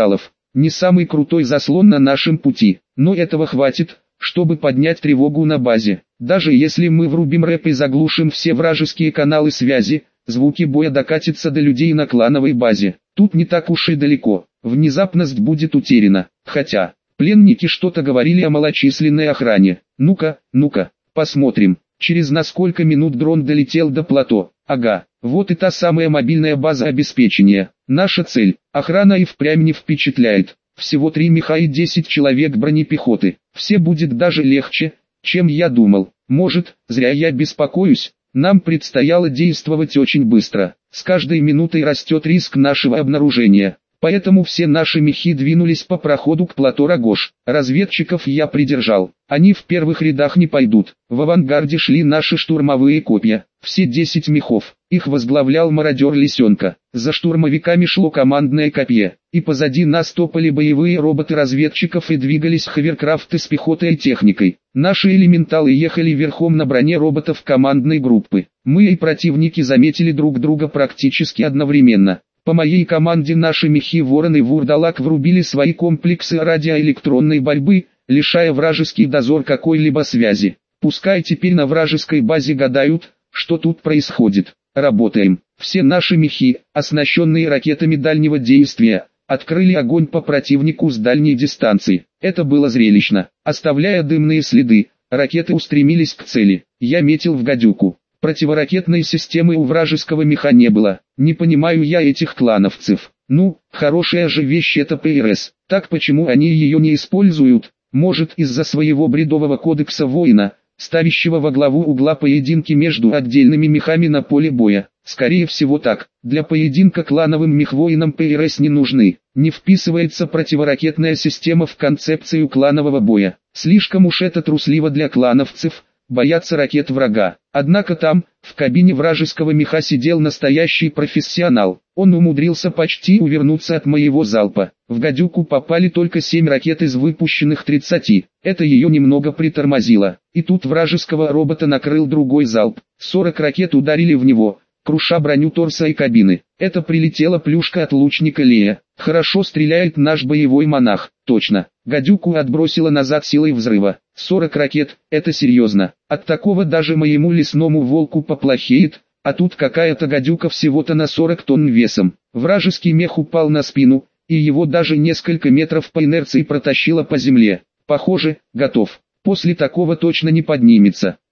Не самый крутой заслон на нашем пути, но этого хватит, чтобы поднять тревогу на базе. Даже если мы врубим рэп и заглушим все вражеские каналы связи, звуки боя докатятся до людей на клановой базе. Тут не так уж и далеко, внезапность будет утеряна. Хотя, пленники что-то говорили о малочисленной охране. Ну-ка, посмотрим, через на сколько минут дрон долетел до плато. Ага, вот и та самая мобильная база обеспечения. Наша цель. Охрана и впрямь не впечатляет. Всего 3 меха и 10 человек бронепехоты. Все будет даже легче, чем я думал. Может, зря я беспокоюсь. Нам предстояло действовать очень быстро. С каждой минутой растет риск нашего обнаружения. Поэтому все наши мехи двинулись по проходу к плато Рогош. Разведчиков я придержал. Они в первых рядах не пойдут. В авангарде шли наши штурмовые копья. Все 10 мехов. Их возглавлял мародер Лисенка. За штурмовиками шло командное копье. И позади нас топали боевые роботы разведчиков и двигались ховеркрафты с пехотой и техникой. Наши элементалы ехали верхом на броне роботов командной группы. Мы и противники заметили друг друга практически одновременно. По моей команде наши мехи Ворон и Вурдалак врубили свои комплексы радиоэлектронной борьбы, лишая вражеский дозор какой-либо связи. Пускай теперь на вражеской базе гадают, что тут происходит. Работаем. Все наши мехи, оснащенные ракетами дальнего действия, открыли огонь по противнику с дальней дистанции. Это было зрелищно. Оставляя дымные следы, ракеты устремились к цели. Я метил в гадюку. Противоракетной системы у вражеского меха не было. Не понимаю я этих клановцев. Ну, хорошая же вещь это ПРС. Так почему они ее не используют? Может, из-за своего бредового кодекса воина, ставящего во главу угла поединки между отдельными мехами на поле боя. Скорее всего так. Для поединка клановым мехвоинам ПРС не нужны. Не вписывается противоракетная система в концепцию кланового боя. Слишком уж это трусливо для клановцев. Боятся ракет врага. Однако там, в кабине вражеского меха сидел настоящий профессионал. Он умудрился почти увернуться от моего залпа. В гадюку попали только 7 ракет из выпущенных 30. Это ее немного притормозило. И тут вражеского робота накрыл другой залп. 40 ракет ударили в него, круша броню торса и кабины. Это прилетела плюшка от лучника Лея. Хорошо стреляет наш боевой монах. Точно. Гадюку отбросило назад силой взрыва. 40 ракет, это серьезно. От такого даже моему лесному волку поплохеет, а тут какая-то гадюка всего-то на 40 тонн весом. Вражеский мех упал на спину, и его даже несколько метров по инерции протащило по земле. Похоже, готов. После такого точно не поднимется.